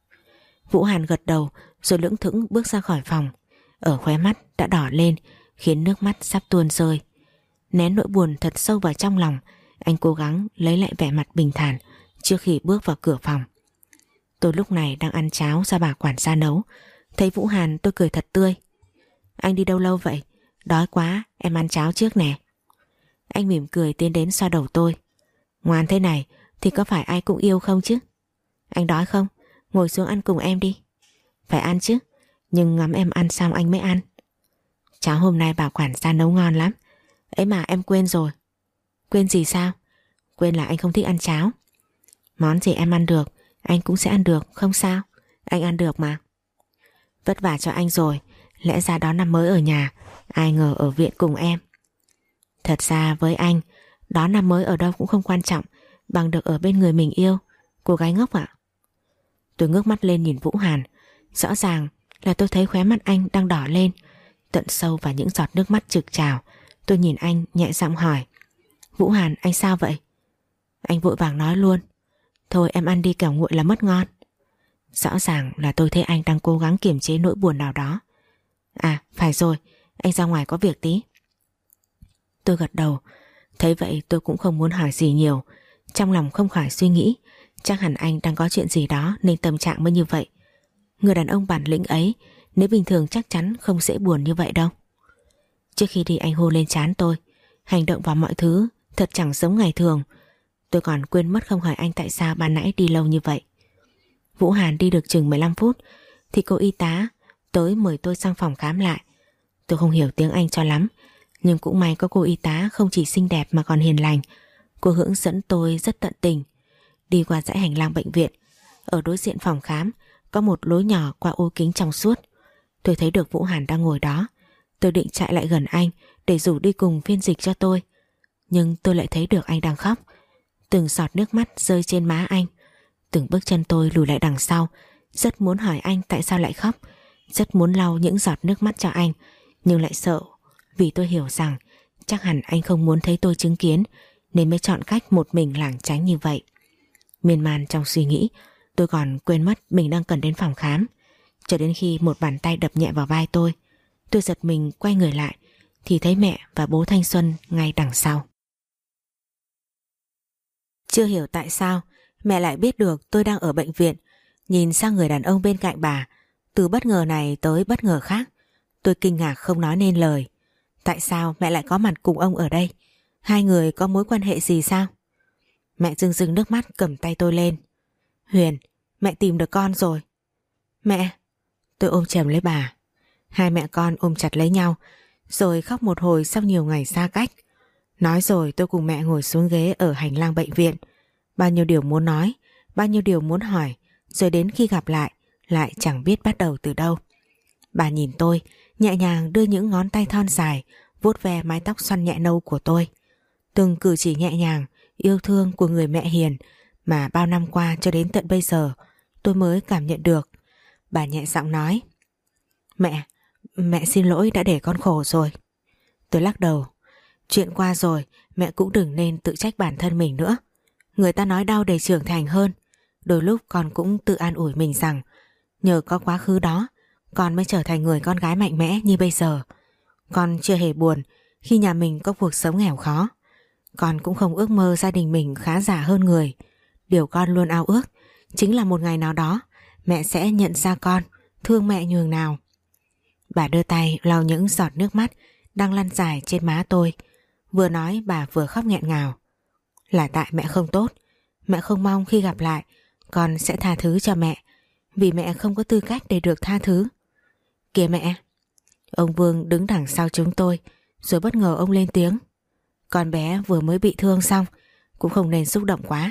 [SPEAKER 1] Vũ Hàn gật đầu rồi lững thững bước ra khỏi phòng. Ở khóe mắt đã đỏ lên, khiến nước mắt sắp tuôn rơi. Nén nỗi buồn thật sâu vào trong lòng, anh cố gắng lấy lại vẻ mặt bình thản trước khi bước vào cửa phòng. Tôi lúc này đang ăn cháo do bà quản gia nấu. Thấy Vũ Hàn tôi cười thật tươi. Anh đi đâu lâu vậy? Đói quá, em ăn cháo trước nè. Anh mỉm cười tiến đến xoa đầu tôi. Ngoan thế này thì có phải ai cũng yêu không chứ? Anh đói không? Ngồi xuống ăn cùng em đi. Phải ăn chứ, nhưng ngắm em ăn xong anh mới ăn. Cháo hôm nay bà quản gia nấu ngon lắm. Ấy mà em quên rồi. Quên gì sao? Quên là anh không thích ăn cháo. Món gì em ăn được anh cũng sẽ ăn được, không sao. Anh ăn được mà. Vất vả cho anh rồi. Lẽ ra đón năm mới ở nhà, ai ngờ ở viện cùng em. Thật ra với anh, đón năm mới ở đâu cũng không quan trọng bằng được ở bên người mình yêu. Cô gái ngốc ạ. Tôi ngước mắt lên nhìn Vũ Hàn. Rõ ràng là tôi thấy khóe mắt anh đang đỏ lên, tận sâu vào những giọt nước mắt trực trào. Tôi nhìn anh nhẹ giọng hỏi. Vũ Hàn, anh sao vậy? Anh vội vàng nói luôn. Thôi em ăn đi kẻo nguội là mất ngon. Rõ ràng là tôi thấy anh đang cố gắng kiềm chế nỗi buồn nào đó. À phải rồi, anh ra ngoài có việc tí. Tôi gật đầu. Thấy vậy tôi cũng không muốn hỏi gì nhiều. Trong lòng không khỏi suy nghĩ, chắc hẳn anh đang có chuyện gì đó nên tâm trạng mới như vậy. Người đàn ông bản lĩnh ấy nếu bình thường chắc chắn không dễ buồn như vậy đâu. Trước khi đi anh hôn lên trán tôi. Hành động và mọi thứ thật chẳng giống ngày thường. Tôi còn quên mất không hỏi anh tại sao ban nãy đi lâu như vậy. Vũ Hàn đi được chừng 15 phút thì cô y tá tới mời tôi sang phòng khám lại. Tôi không hiểu tiếng Anh cho lắm, nhưng cũng may có cô y tá không chỉ xinh đẹp mà còn hiền lành. Cô hướng dẫn tôi rất tận tình. Đi qua dãy hành lang bệnh viện, ở đối diện phòng khám có một lối nhỏ qua ô kính trong suốt. Tôi thấy được Vũ Hàn đang ngồi đó. Tôi định chạy lại gần anh để rủ đi cùng phiên dịch cho tôi, nhưng tôi lại thấy được anh đang khóc. Từng giọt nước mắt rơi trên má anh. Từng bước chân tôi lùi lại đằng sau, rất muốn hỏi anh tại sao lại khóc, rất muốn lau những giọt nước mắt cho anh, nhưng lại sợ, vì tôi hiểu rằng chắc hẳn anh không muốn thấy tôi chứng kiến, nên mới chọn cách một mình lảng tránh như vậy. Miên man trong suy nghĩ, tôi còn quên mất mình đang cần đến phòng khám, cho đến khi một bàn tay đập nhẹ vào vai tôi. Tôi giật mình quay người lại thì thấy mẹ và bố Thanh Xuân ngay đằng sau. Chưa hiểu tại sao mẹ lại biết được tôi đang ở bệnh viện. Nhìn sang người đàn ông bên cạnh bà, từ bất ngờ này tới bất ngờ khác, tôi kinh ngạc không nói nên lời. Tại sao mẹ lại có mặt cùng ông ở đây? Hai người có mối quan hệ gì sao? Mẹ rưng rưng nước mắt cầm tay tôi lên. Huyền, mẹ tìm được con rồi. Mẹ. Tôi ôm chầm lấy bà. Hai mẹ con ôm chặt lấy nhau, rồi khóc một hồi sau nhiều ngày xa cách. Nói rồi tôi cùng mẹ ngồi xuống ghế ở hành lang bệnh viện. Bao nhiêu điều muốn nói, bao nhiêu điều muốn hỏi, rồi đến khi gặp lại chẳng biết bắt đầu từ đâu. Bà nhìn tôi, nhẹ nhàng đưa những ngón tay thon dài vuốt ve mái tóc xoăn nhẹ nâu của tôi. Từng cử chỉ nhẹ nhàng, yêu thương của người mẹ hiền mà bao năm qua cho đến tận bây giờ tôi mới cảm nhận được. Bà nhẹ giọng nói: Mẹ xin lỗi đã để con khổ rồi. Tôi lắc đầu: Chuyện qua rồi, mẹ cũng đừng nên tự trách bản thân mình nữa. Người ta nói đau để trưởng thành hơn. Đôi lúc con cũng tự an ủi mình rằng nhờ có quá khứ đó, con mới trở thành người con gái mạnh mẽ như bây giờ. Con chưa hề buồn khi nhà mình có cuộc sống nghèo khó. Con cũng không ước mơ gia đình mình khá giả hơn người. Điều con luôn ao ước chính là một ngày nào đó mẹ sẽ nhận ra con, thương mẹ nhường nào. Bà đưa tay lau những giọt nước mắt đang lăn dài trên má tôi. Vừa nói bà vừa khóc nghẹn ngào. Là tại mẹ không tốt. Mẹ không mong khi gặp lại con sẽ tha thứ cho mẹ, vì mẹ không có tư cách để được tha thứ. Kìa mẹ! Ông Vương đứng đằng sau chúng tôi, rồi bất ngờ ông lên tiếng: Con bé vừa mới bị thương xong, cũng không nên xúc động quá.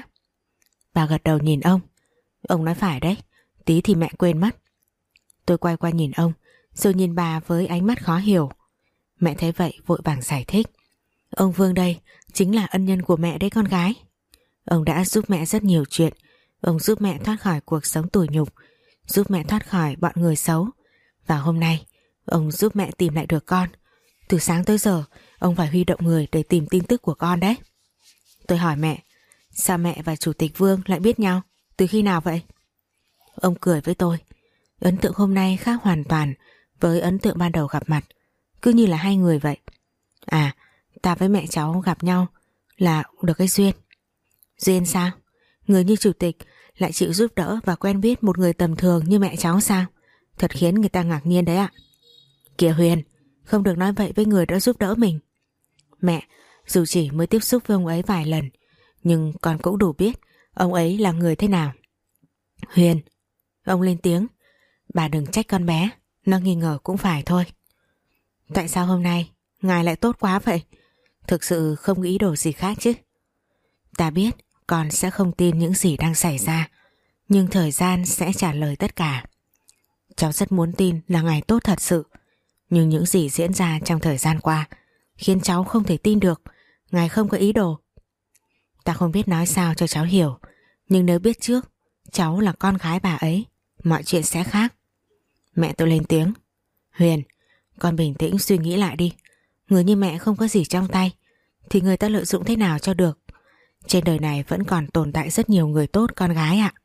[SPEAKER 1] Bà gật đầu nhìn ông. Ông nói phải đấy, tí thì mẹ quên mất. Tôi quay qua nhìn ông, rồi nhìn bà với ánh mắt khó hiểu. Mẹ thấy vậy vội vàng giải thích: Ông Vương đây chính là ân nhân của mẹ đấy con gái. Ông đã giúp mẹ rất nhiều chuyện. Ông giúp mẹ thoát khỏi cuộc sống tủi nhục, giúp mẹ thoát khỏi bọn người xấu. Và hôm nay ông giúp mẹ tìm lại được con. Từ sáng tới giờ ông phải huy động người để tìm tin tức của con đấy. Tôi hỏi mẹ: Sao mẹ và Chủ tịch Vương lại biết nhau? Từ khi nào vậy? Ông cười với tôi: Ấn tượng hôm nay khác hoàn toàn với ấn tượng ban đầu gặp mặt, cứ như là hai người vậy. À, ta với mẹ cháu gặp nhau là được cái duyên. Duyên sao? Người như Chủ tịch lại chịu giúp đỡ và quen biết một người tầm thường như mẹ cháu sao? Thật khiến người ta ngạc nhiên đấy ạ. Kìa Huyền, không được nói vậy với người đã giúp đỡ mình. Mẹ, dù chỉ mới tiếp xúc với ông ấy vài lần, nhưng con cũng đủ biết ông ấy là người thế nào. Huyền, ông lên tiếng: Bà đừng trách con bé, nó nghi ngờ cũng phải thôi. Tại sao hôm nay ngài lại tốt quá vậy? Thực sự không nghĩ đồ gì khác chứ? Ta biết con sẽ không tin những gì đang xảy ra, nhưng thời gian sẽ trả lời tất cả. Cháu rất muốn tin là ngài tốt thật sự, nhưng những gì diễn ra trong thời gian qua khiến cháu không thể tin được ngài không có ý đồ. Ta không biết nói sao cho cháu hiểu, nhưng nếu biết trước cháu là con gái bà ấy, mọi chuyện sẽ khác. Mẹ tôi lên tiếng: Huyền, con bình tĩnh suy nghĩ lại đi. Người như mẹ không có gì trong tay thì người ta lợi dụng thế nào cho được. Trên đời này vẫn còn tồn tại rất nhiều người tốt con gái ạ.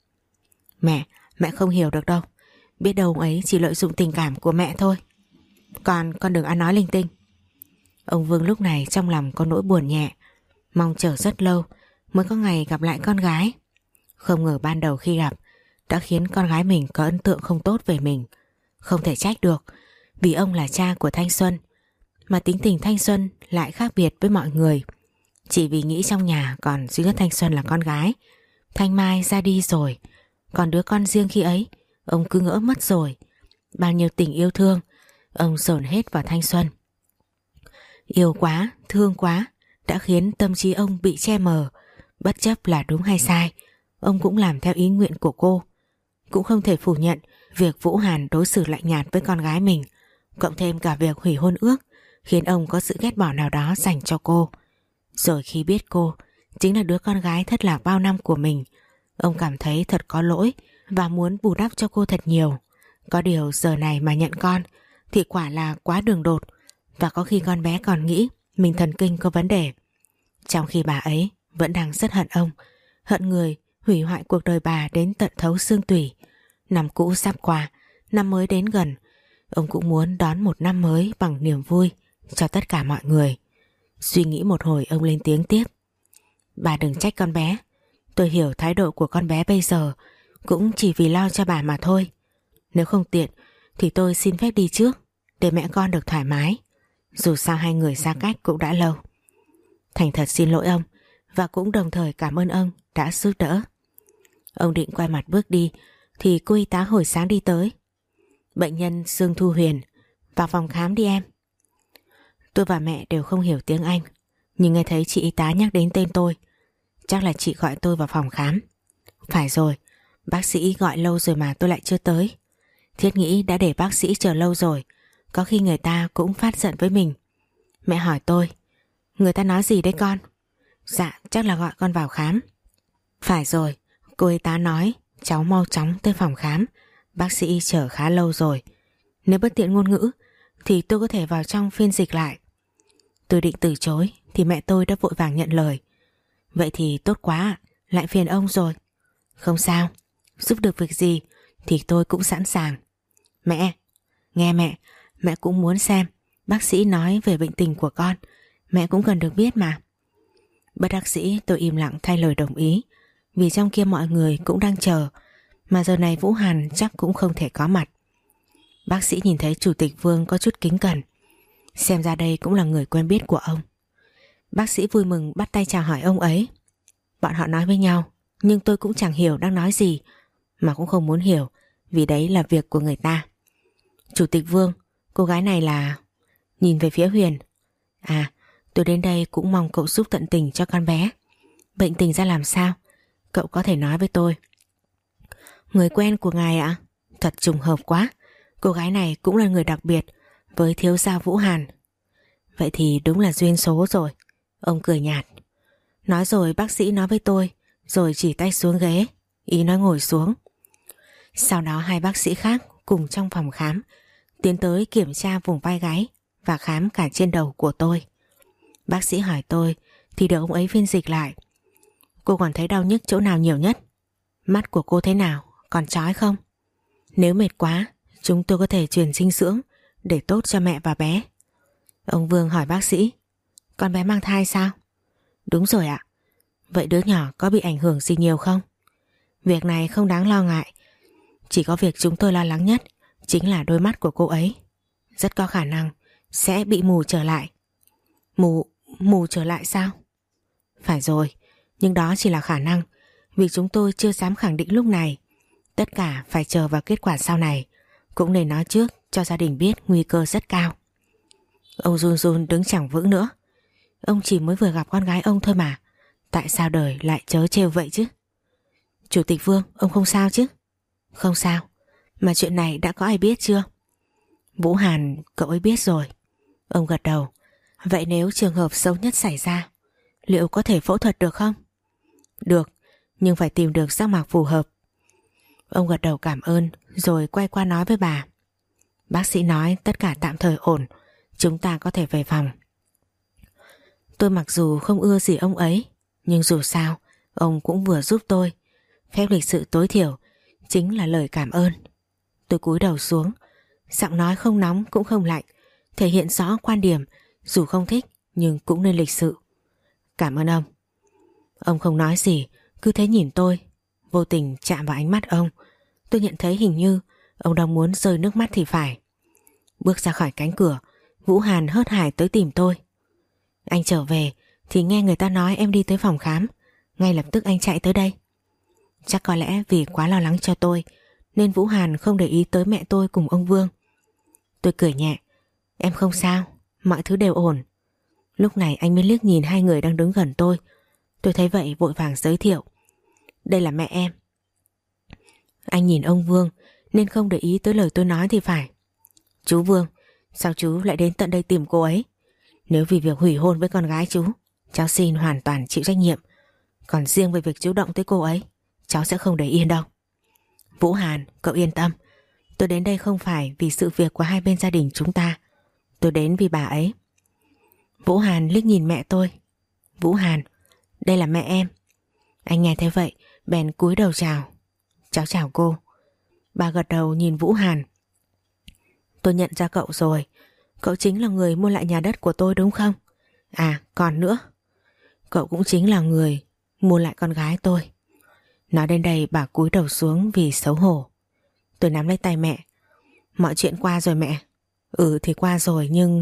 [SPEAKER 1] Mẹ không hiểu được đâu. Biết đâu ông ấy chỉ lợi dụng tình cảm của mẹ thôi. Con đừng ăn nói linh tinh. Ông Vương lúc này trong lòng có nỗi buồn nhẹ. Mong chờ rất lâu mới có ngày gặp lại con gái. Không ngờ ban đầu khi gặp đã khiến con gái mình có ấn tượng không tốt về mình. Không thể trách được, vì ông là cha của Thanh Xuân, mà tính tình Thanh Xuân lại khác biệt với mọi người. Chỉ vì nghĩ trong nhà còn duy nhất Thanh Xuân là con gái, Thanh Mai ra đi rồi, còn đứa con riêng khi ấy ông cứ ngỡ mất rồi. Bao nhiêu tình yêu thương ông dồn hết vào Thanh Xuân. Yêu quá, thương quá đã khiến tâm trí ông bị che mờ. Bất chấp là đúng hay sai, ông cũng làm theo ý nguyện của cô. Cũng không thể phủ nhận việc Vũ Hàn đối xử lạnh nhạt với con gái mình, cộng thêm cả việc hủy hôn ước, khiến ông có sự ghét bỏ nào đó dành cho cô. Rồi khi biết cô chính là đứa con gái thất lạc bao năm của mình, ông cảm thấy thật có lỗi và muốn bù đắp cho cô thật nhiều. Có điều giờ này mà nhận con thì quả là quá đường đột, và có khi con bé còn nghĩ mình thần kinh có vấn đề, trong khi bà ấy vẫn đang rất hận ông, hận người hủy hoại cuộc đời bà đến tận thấu xương tủy. Năm cũ sắp qua, năm mới đến gần, ông cũng muốn đón một năm mới bằng niềm vui cho tất cả mọi người. Suy nghĩ một hồi ông lên tiếng tiếp: Bà đừng trách con bé. Tôi hiểu thái độ của con bé bây giờ cũng chỉ vì lo cho bà mà thôi. Nếu không tiện thì tôi xin phép đi trước, để mẹ con được thoải mái. Dù sao hai người xa cách cũng đã lâu. Thành thật xin lỗi ông, và cũng đồng thời cảm ơn ông đã giúp đỡ. Ông định quay mặt bước đi thì cô y tá hồi sáng đi tới. Bệnh nhân Dương Thu Huyền. Vào phòng khám đi em. Tôi và mẹ đều không hiểu tiếng Anh, nhưng nghe thấy chị y tá nhắc đến tên tôi. Chắc là chị gọi tôi vào phòng khám. Phải rồi, bác sĩ gọi lâu rồi mà tôi lại chưa tới. Thiết nghĩ đã để bác sĩ chờ lâu rồi, có khi người ta cũng phát giận với mình. Mẹ hỏi tôi, người ta nói gì đấy con? Dạ, chắc là gọi con vào khám. Phải rồi, cô y tá nói cháu mau chóng tới phòng khám, bác sĩ chờ khá lâu rồi. Nếu bất tiện ngôn ngữ thì tôi có thể vào trong phiên dịch lại. Tôi định từ chối thì mẹ tôi đã vội vàng nhận lời. Vậy thì tốt quá, lại phiền ông rồi. Không sao, giúp được việc gì thì tôi cũng sẵn sàng. Mẹ, nghe mẹ cũng muốn xem bác sĩ nói về bệnh tình của con, mẹ cũng cần được biết mà. Bất đắc dĩ tôi im lặng thay lời đồng ý, vì trong kia mọi người cũng đang chờ, mà giờ này Vũ Hàn chắc cũng không thể có mặt. Bác sĩ nhìn thấy Chủ tịch Vương có chút kính cẩn, xem ra đây cũng là người quen biết của ông. Bác sĩ vui mừng bắt tay chào hỏi ông ấy. Bọn họ nói với nhau, nhưng tôi cũng chẳng hiểu đang nói gì, mà cũng không muốn hiểu, vì đấy là việc của người ta. Chủ tịch Vương, cô gái này là... Nhìn về phía Huyền. À, tôi đến đây cũng mong cậu giúp tận tình cho con bé. Bệnh tình ra làm sao? Cậu có thể nói với tôi. Người quen của ngài ạ? Thật trùng hợp quá. Cô gái này cũng là người đặc biệt với thiếu gia Vũ Hàn. Vậy thì đúng là duyên số rồi. Ông cười nhạt. Nói rồi bác sĩ nói với tôi, rồi chỉ tay xuống ghế, ý nói ngồi xuống. Sau đó hai bác sĩ khác cùng trong phòng khám tiến tới kiểm tra vùng vai gáy và khám cả trên đầu của tôi. Bác sĩ hỏi tôi thì được ông ấy phiên dịch lại. Cô còn thấy đau nhức chỗ nào nhiều nhất? Mắt của cô thế nào? Còn chói không? Nếu mệt quá, chúng tôi có thể truyền dinh dưỡng để tốt cho mẹ và bé. Ông Vương hỏi bác sĩ, con bé mang thai sao? Đúng rồi ạ. Vậy đứa nhỏ có bị ảnh hưởng gì nhiều không? Việc này không đáng lo ngại. Chỉ có việc chúng tôi lo lắng nhất chính là đôi mắt của cô ấy. Rất có khả năng sẽ bị mù trở lại. Mù trở lại sao? Phải rồi, nhưng đó chỉ là khả năng, vì chúng tôi chưa dám khẳng định lúc này. Tất cả phải chờ vào kết quả sau này. Cũng nên nói trước cho gia đình biết nguy cơ rất cao. Ông run run đứng chẳng vững nữa. Ông chỉ mới vừa gặp con gái ông thôi mà, tại sao đời lại trớ trêu vậy chứ? Chủ tịch Vương, ông không sao chứ? Không sao. Mà chuyện này đã có ai biết chưa? Vũ Hàn, cậu ấy biết rồi. Ông gật đầu. Vậy nếu trường hợp xấu nhất xảy ra, liệu có thể phẫu thuật được không? Được, nhưng phải tìm được giác mạc phù hợp. Ông gật đầu cảm ơn, rồi quay qua nói với bà. Bác sĩ nói tất cả tạm thời ổn, chúng ta có thể về phòng. Tôi mặc dù không ưa gì ông ấy, nhưng dù sao ông cũng vừa giúp tôi. Phép lịch sự tối thiểu chính là lời cảm ơn. Tôi cúi đầu xuống, giọng nói không nóng cũng không lạnh, thể hiện rõ quan điểm, dù không thích nhưng cũng nên lịch sự. Cảm ơn ông. Ông không nói gì, cứ thế nhìn tôi. Vô tình chạm vào ánh mắt ông, tôi nhận thấy hình như ông đang muốn rơi nước mắt thì phải. Bước ra khỏi cánh cửa, Vũ Hàn hớt hải tới tìm tôi. Anh trở về thì nghe người ta nói em đi tới phòng khám, ngay lập tức anh chạy tới đây. Chắc có lẽ vì quá lo lắng cho tôi nên Vũ Hàn không để ý tới mẹ tôi cùng ông Vương. Tôi cười nhẹ. Em không sao, mọi thứ đều ổn. Lúc này anh mới liếc nhìn hai người đang đứng gần tôi. Tôi thấy vậy vội vàng giới thiệu. Đây là mẹ em. Anh nhìn ông Vương nên không để ý tới lời tôi nói thì phải. Chú Vương, sao chú lại đến tận đây tìm cô ấy? Nếu vì việc hủy hôn với con gái chú, cháu xin hoàn toàn chịu trách nhiệm. Còn riêng về việc chú động tới cô ấy, cháu sẽ không để yên đâu. Vũ Hàn, cậu yên tâm. Tôi đến đây không phải vì sự việc của hai bên gia đình chúng ta. Tôi đến vì bà ấy. Vũ Hàn liếc nhìn mẹ tôi. Vũ Hàn, đây là mẹ em. Anh nghe thấy vậy, bèn cúi đầu chào. Cháu chào cô. Bà gật đầu nhìn Vũ Hàn. Tôi nhận ra cậu rồi. Cậu chính là người mua lại nhà đất của tôi đúng không? À, còn nữa. Cậu cũng chính là người mua lại con gái tôi. Nói đến đây bà cúi đầu xuống vì xấu hổ. Tôi nắm lấy tay mẹ. Mọi chuyện qua rồi mẹ. Ừ thì qua rồi nhưng...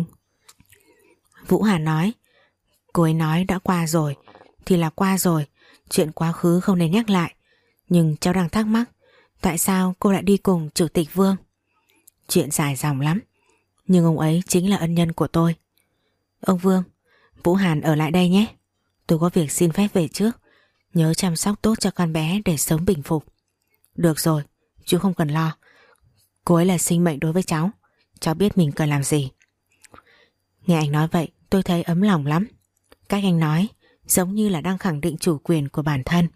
[SPEAKER 1] Vũ Hàn nói. Cô ấy nói đã qua rồi thì là qua rồi. Chuyện quá khứ không nên nhắc lại. Nhưng cháu đang thắc mắc, tại sao cô lại đi cùng Chủ tịch Vương? Chuyện dài dòng lắm. nhưng ông ấy chính là ân nhân của tôi. Ông Vương, Vũ Hàn ở lại đây nhé. Tôi có việc xin phép về trước. Nhớ chăm sóc tốt cho con bé để sớm bình phục. Được rồi, chú không cần lo. Cô ấy là sinh mệnh đối với cháu. Cháu biết mình cần làm gì. Nghe anh nói vậy tôi thấy ấm lòng lắm. Cách anh nói giống như là đang khẳng định chủ quyền của bản thân.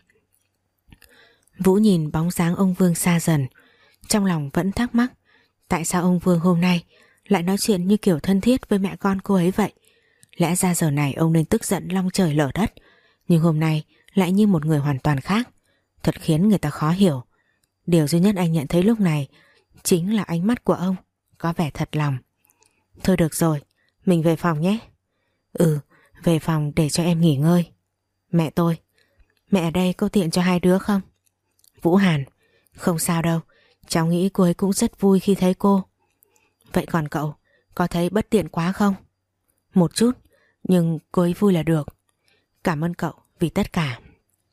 [SPEAKER 1] Vũ nhìn bóng dáng ông Vương xa dần, trong lòng vẫn thắc mắc tại sao ông Vương hôm nay lại nói chuyện như kiểu thân thiết với mẹ con cô ấy vậy. Lẽ ra giờ này ông nên tức giận long trời lở đất, nhưng hôm nay lại như một người hoàn toàn khác. Thật khiến người ta khó hiểu. Điều duy nhất anh nhận thấy lúc này chính là ánh mắt của ông có vẻ thật lòng. Thôi được rồi, mình về phòng nhé. Ừ, về phòng để cho em nghỉ ngơi. Mẹ tôi, mẹ ở đây có tiện cho hai đứa không? Vũ Hàn, không sao đâu, cháu nghĩ cô ấy cũng rất vui khi thấy cô. Vậy còn cậu, có thấy bất tiện quá không? Một chút, nhưng cô ấy vui là được. Cảm ơn cậu vì tất cả.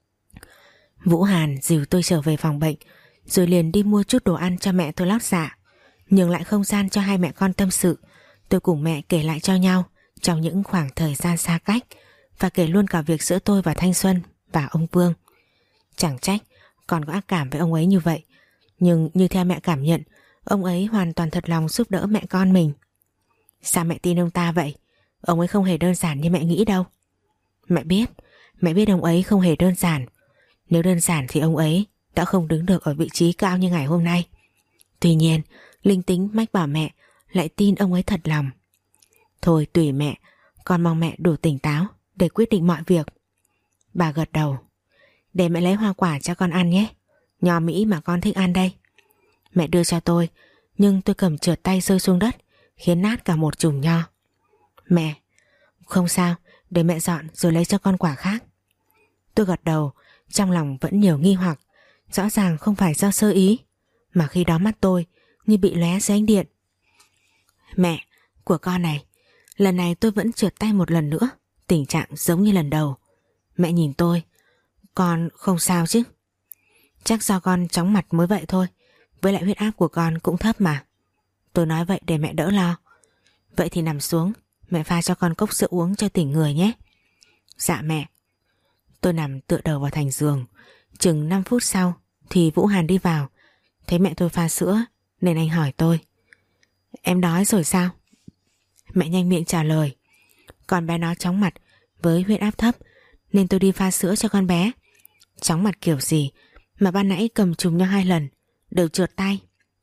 [SPEAKER 1] Vũ Hàn dìu tôi trở về phòng bệnh, rồi liền đi mua chút đồ ăn cho mẹ tôi lót dạ, nhường lại không gian cho hai mẹ con tâm sự. Tôi cùng mẹ kể lại cho nhau trong những khoảng thời gian xa cách, và kể luôn cả việc giữa tôi và Thanh Xuân và ông Vương. Chẳng trách còn có ác cảm với ông ấy như vậy, nhưng như theo mẹ cảm nhận, ông ấy hoàn toàn thật lòng giúp đỡ mẹ con mình. Sao mẹ tin ông ta vậy? Ông ấy không hề đơn giản như mẹ nghĩ đâu. Mẹ biết ông ấy không hề đơn giản. Nếu đơn giản thì ông ấy đã không đứng được ở vị trí cao như ngày hôm nay. Tuy nhiên, linh tính mách bảo mẹ lại tin ông ấy thật lòng. Thôi tùy mẹ, con mong mẹ đủ tỉnh táo để quyết định mọi việc. Bà gật đầu. Để mẹ lấy hoa quả cho con ăn nhé. Nho Mỹ mà con thích ăn đây. Mẹ đưa cho tôi, nhưng tôi cầm trượt tay rơi xuống đất, khiến nát cả một chùm nho. Mẹ, không sao, để mẹ dọn rồi lấy cho con quả khác. Tôi gật đầu, trong lòng vẫn nhiều nghi hoặc. Rõ ràng không phải do sơ ý, mà khi đó mắt tôi như bị lóe dưới ánh điện. Mẹ, của con này, lần này tôi vẫn trượt tay một lần nữa, tình trạng giống như lần đầu. Mẹ nhìn tôi, con không sao chứ? Chắc do con chóng mặt mới vậy thôi, với lại huyết áp của con cũng thấp mà. Tôi nói vậy để mẹ đỡ lo. Vậy thì nằm xuống, mẹ pha cho con cốc sữa uống cho tỉnh người nhé. Dạ mẹ. Tôi nằm tựa đầu vào thành giường. Chừng 5 phút sau thì Vũ Hàn đi vào. Thấy mẹ tôi pha sữa nên anh hỏi tôi: Em đói rồi sao? Mẹ nhanh miệng trả lời: Con bé nó chóng mặt với huyết áp thấp, nên tôi đi pha sữa cho con bé. Chóng mặt kiểu gì mà ban nãy cầm chùm nho 2 lần đều trượt tay.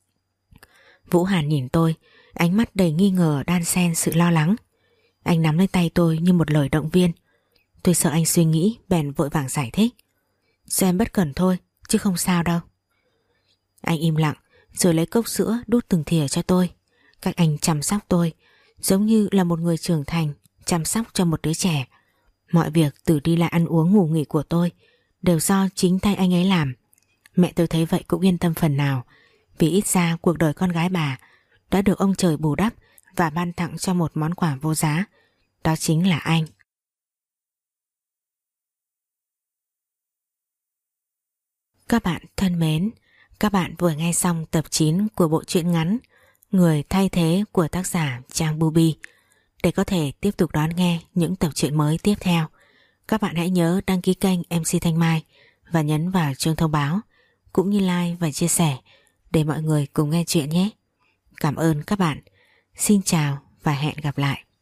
[SPEAKER 1] Vũ Hàn nhìn tôi, ánh mắt đầy nghi ngờ đan xen sự lo lắng. Anh nắm lấy tay tôi như một lời động viên. Tôi sợ anh suy nghĩ bèn vội vàng giải thích: Do em bất cẩn thôi, chứ không sao đâu. Anh im lặng rồi lấy cốc sữa đút từng thìa cho tôi. Cách anh chăm sóc tôi giống như là một người trưởng thành chăm sóc cho một đứa trẻ. Mọi việc từ đi lại ăn uống ngủ nghỉ của tôi đều do chính tay anh ấy làm. Mẹ tôi thấy vậy cũng yên tâm phần nào, vì ít ra cuộc đời con gái bà đã được ông trời bù đắp và ban tặng cho một món quà vô giá. Đó chính là anh. Các bạn thân mến, các bạn vừa nghe xong tập 9 của bộ truyện ngắn Người thay thế của tác giả Trang Bubi. Để có thể tiếp tục đón nghe những tập truyện mới tiếp theo, các bạn hãy nhớ đăng ký kênh MC Thanh Mai và nhấn vào chuông thông báo, cũng như like và chia sẻ để mọi người cùng nghe chuyện nhé. Cảm ơn các bạn. Xin chào và hẹn gặp lại.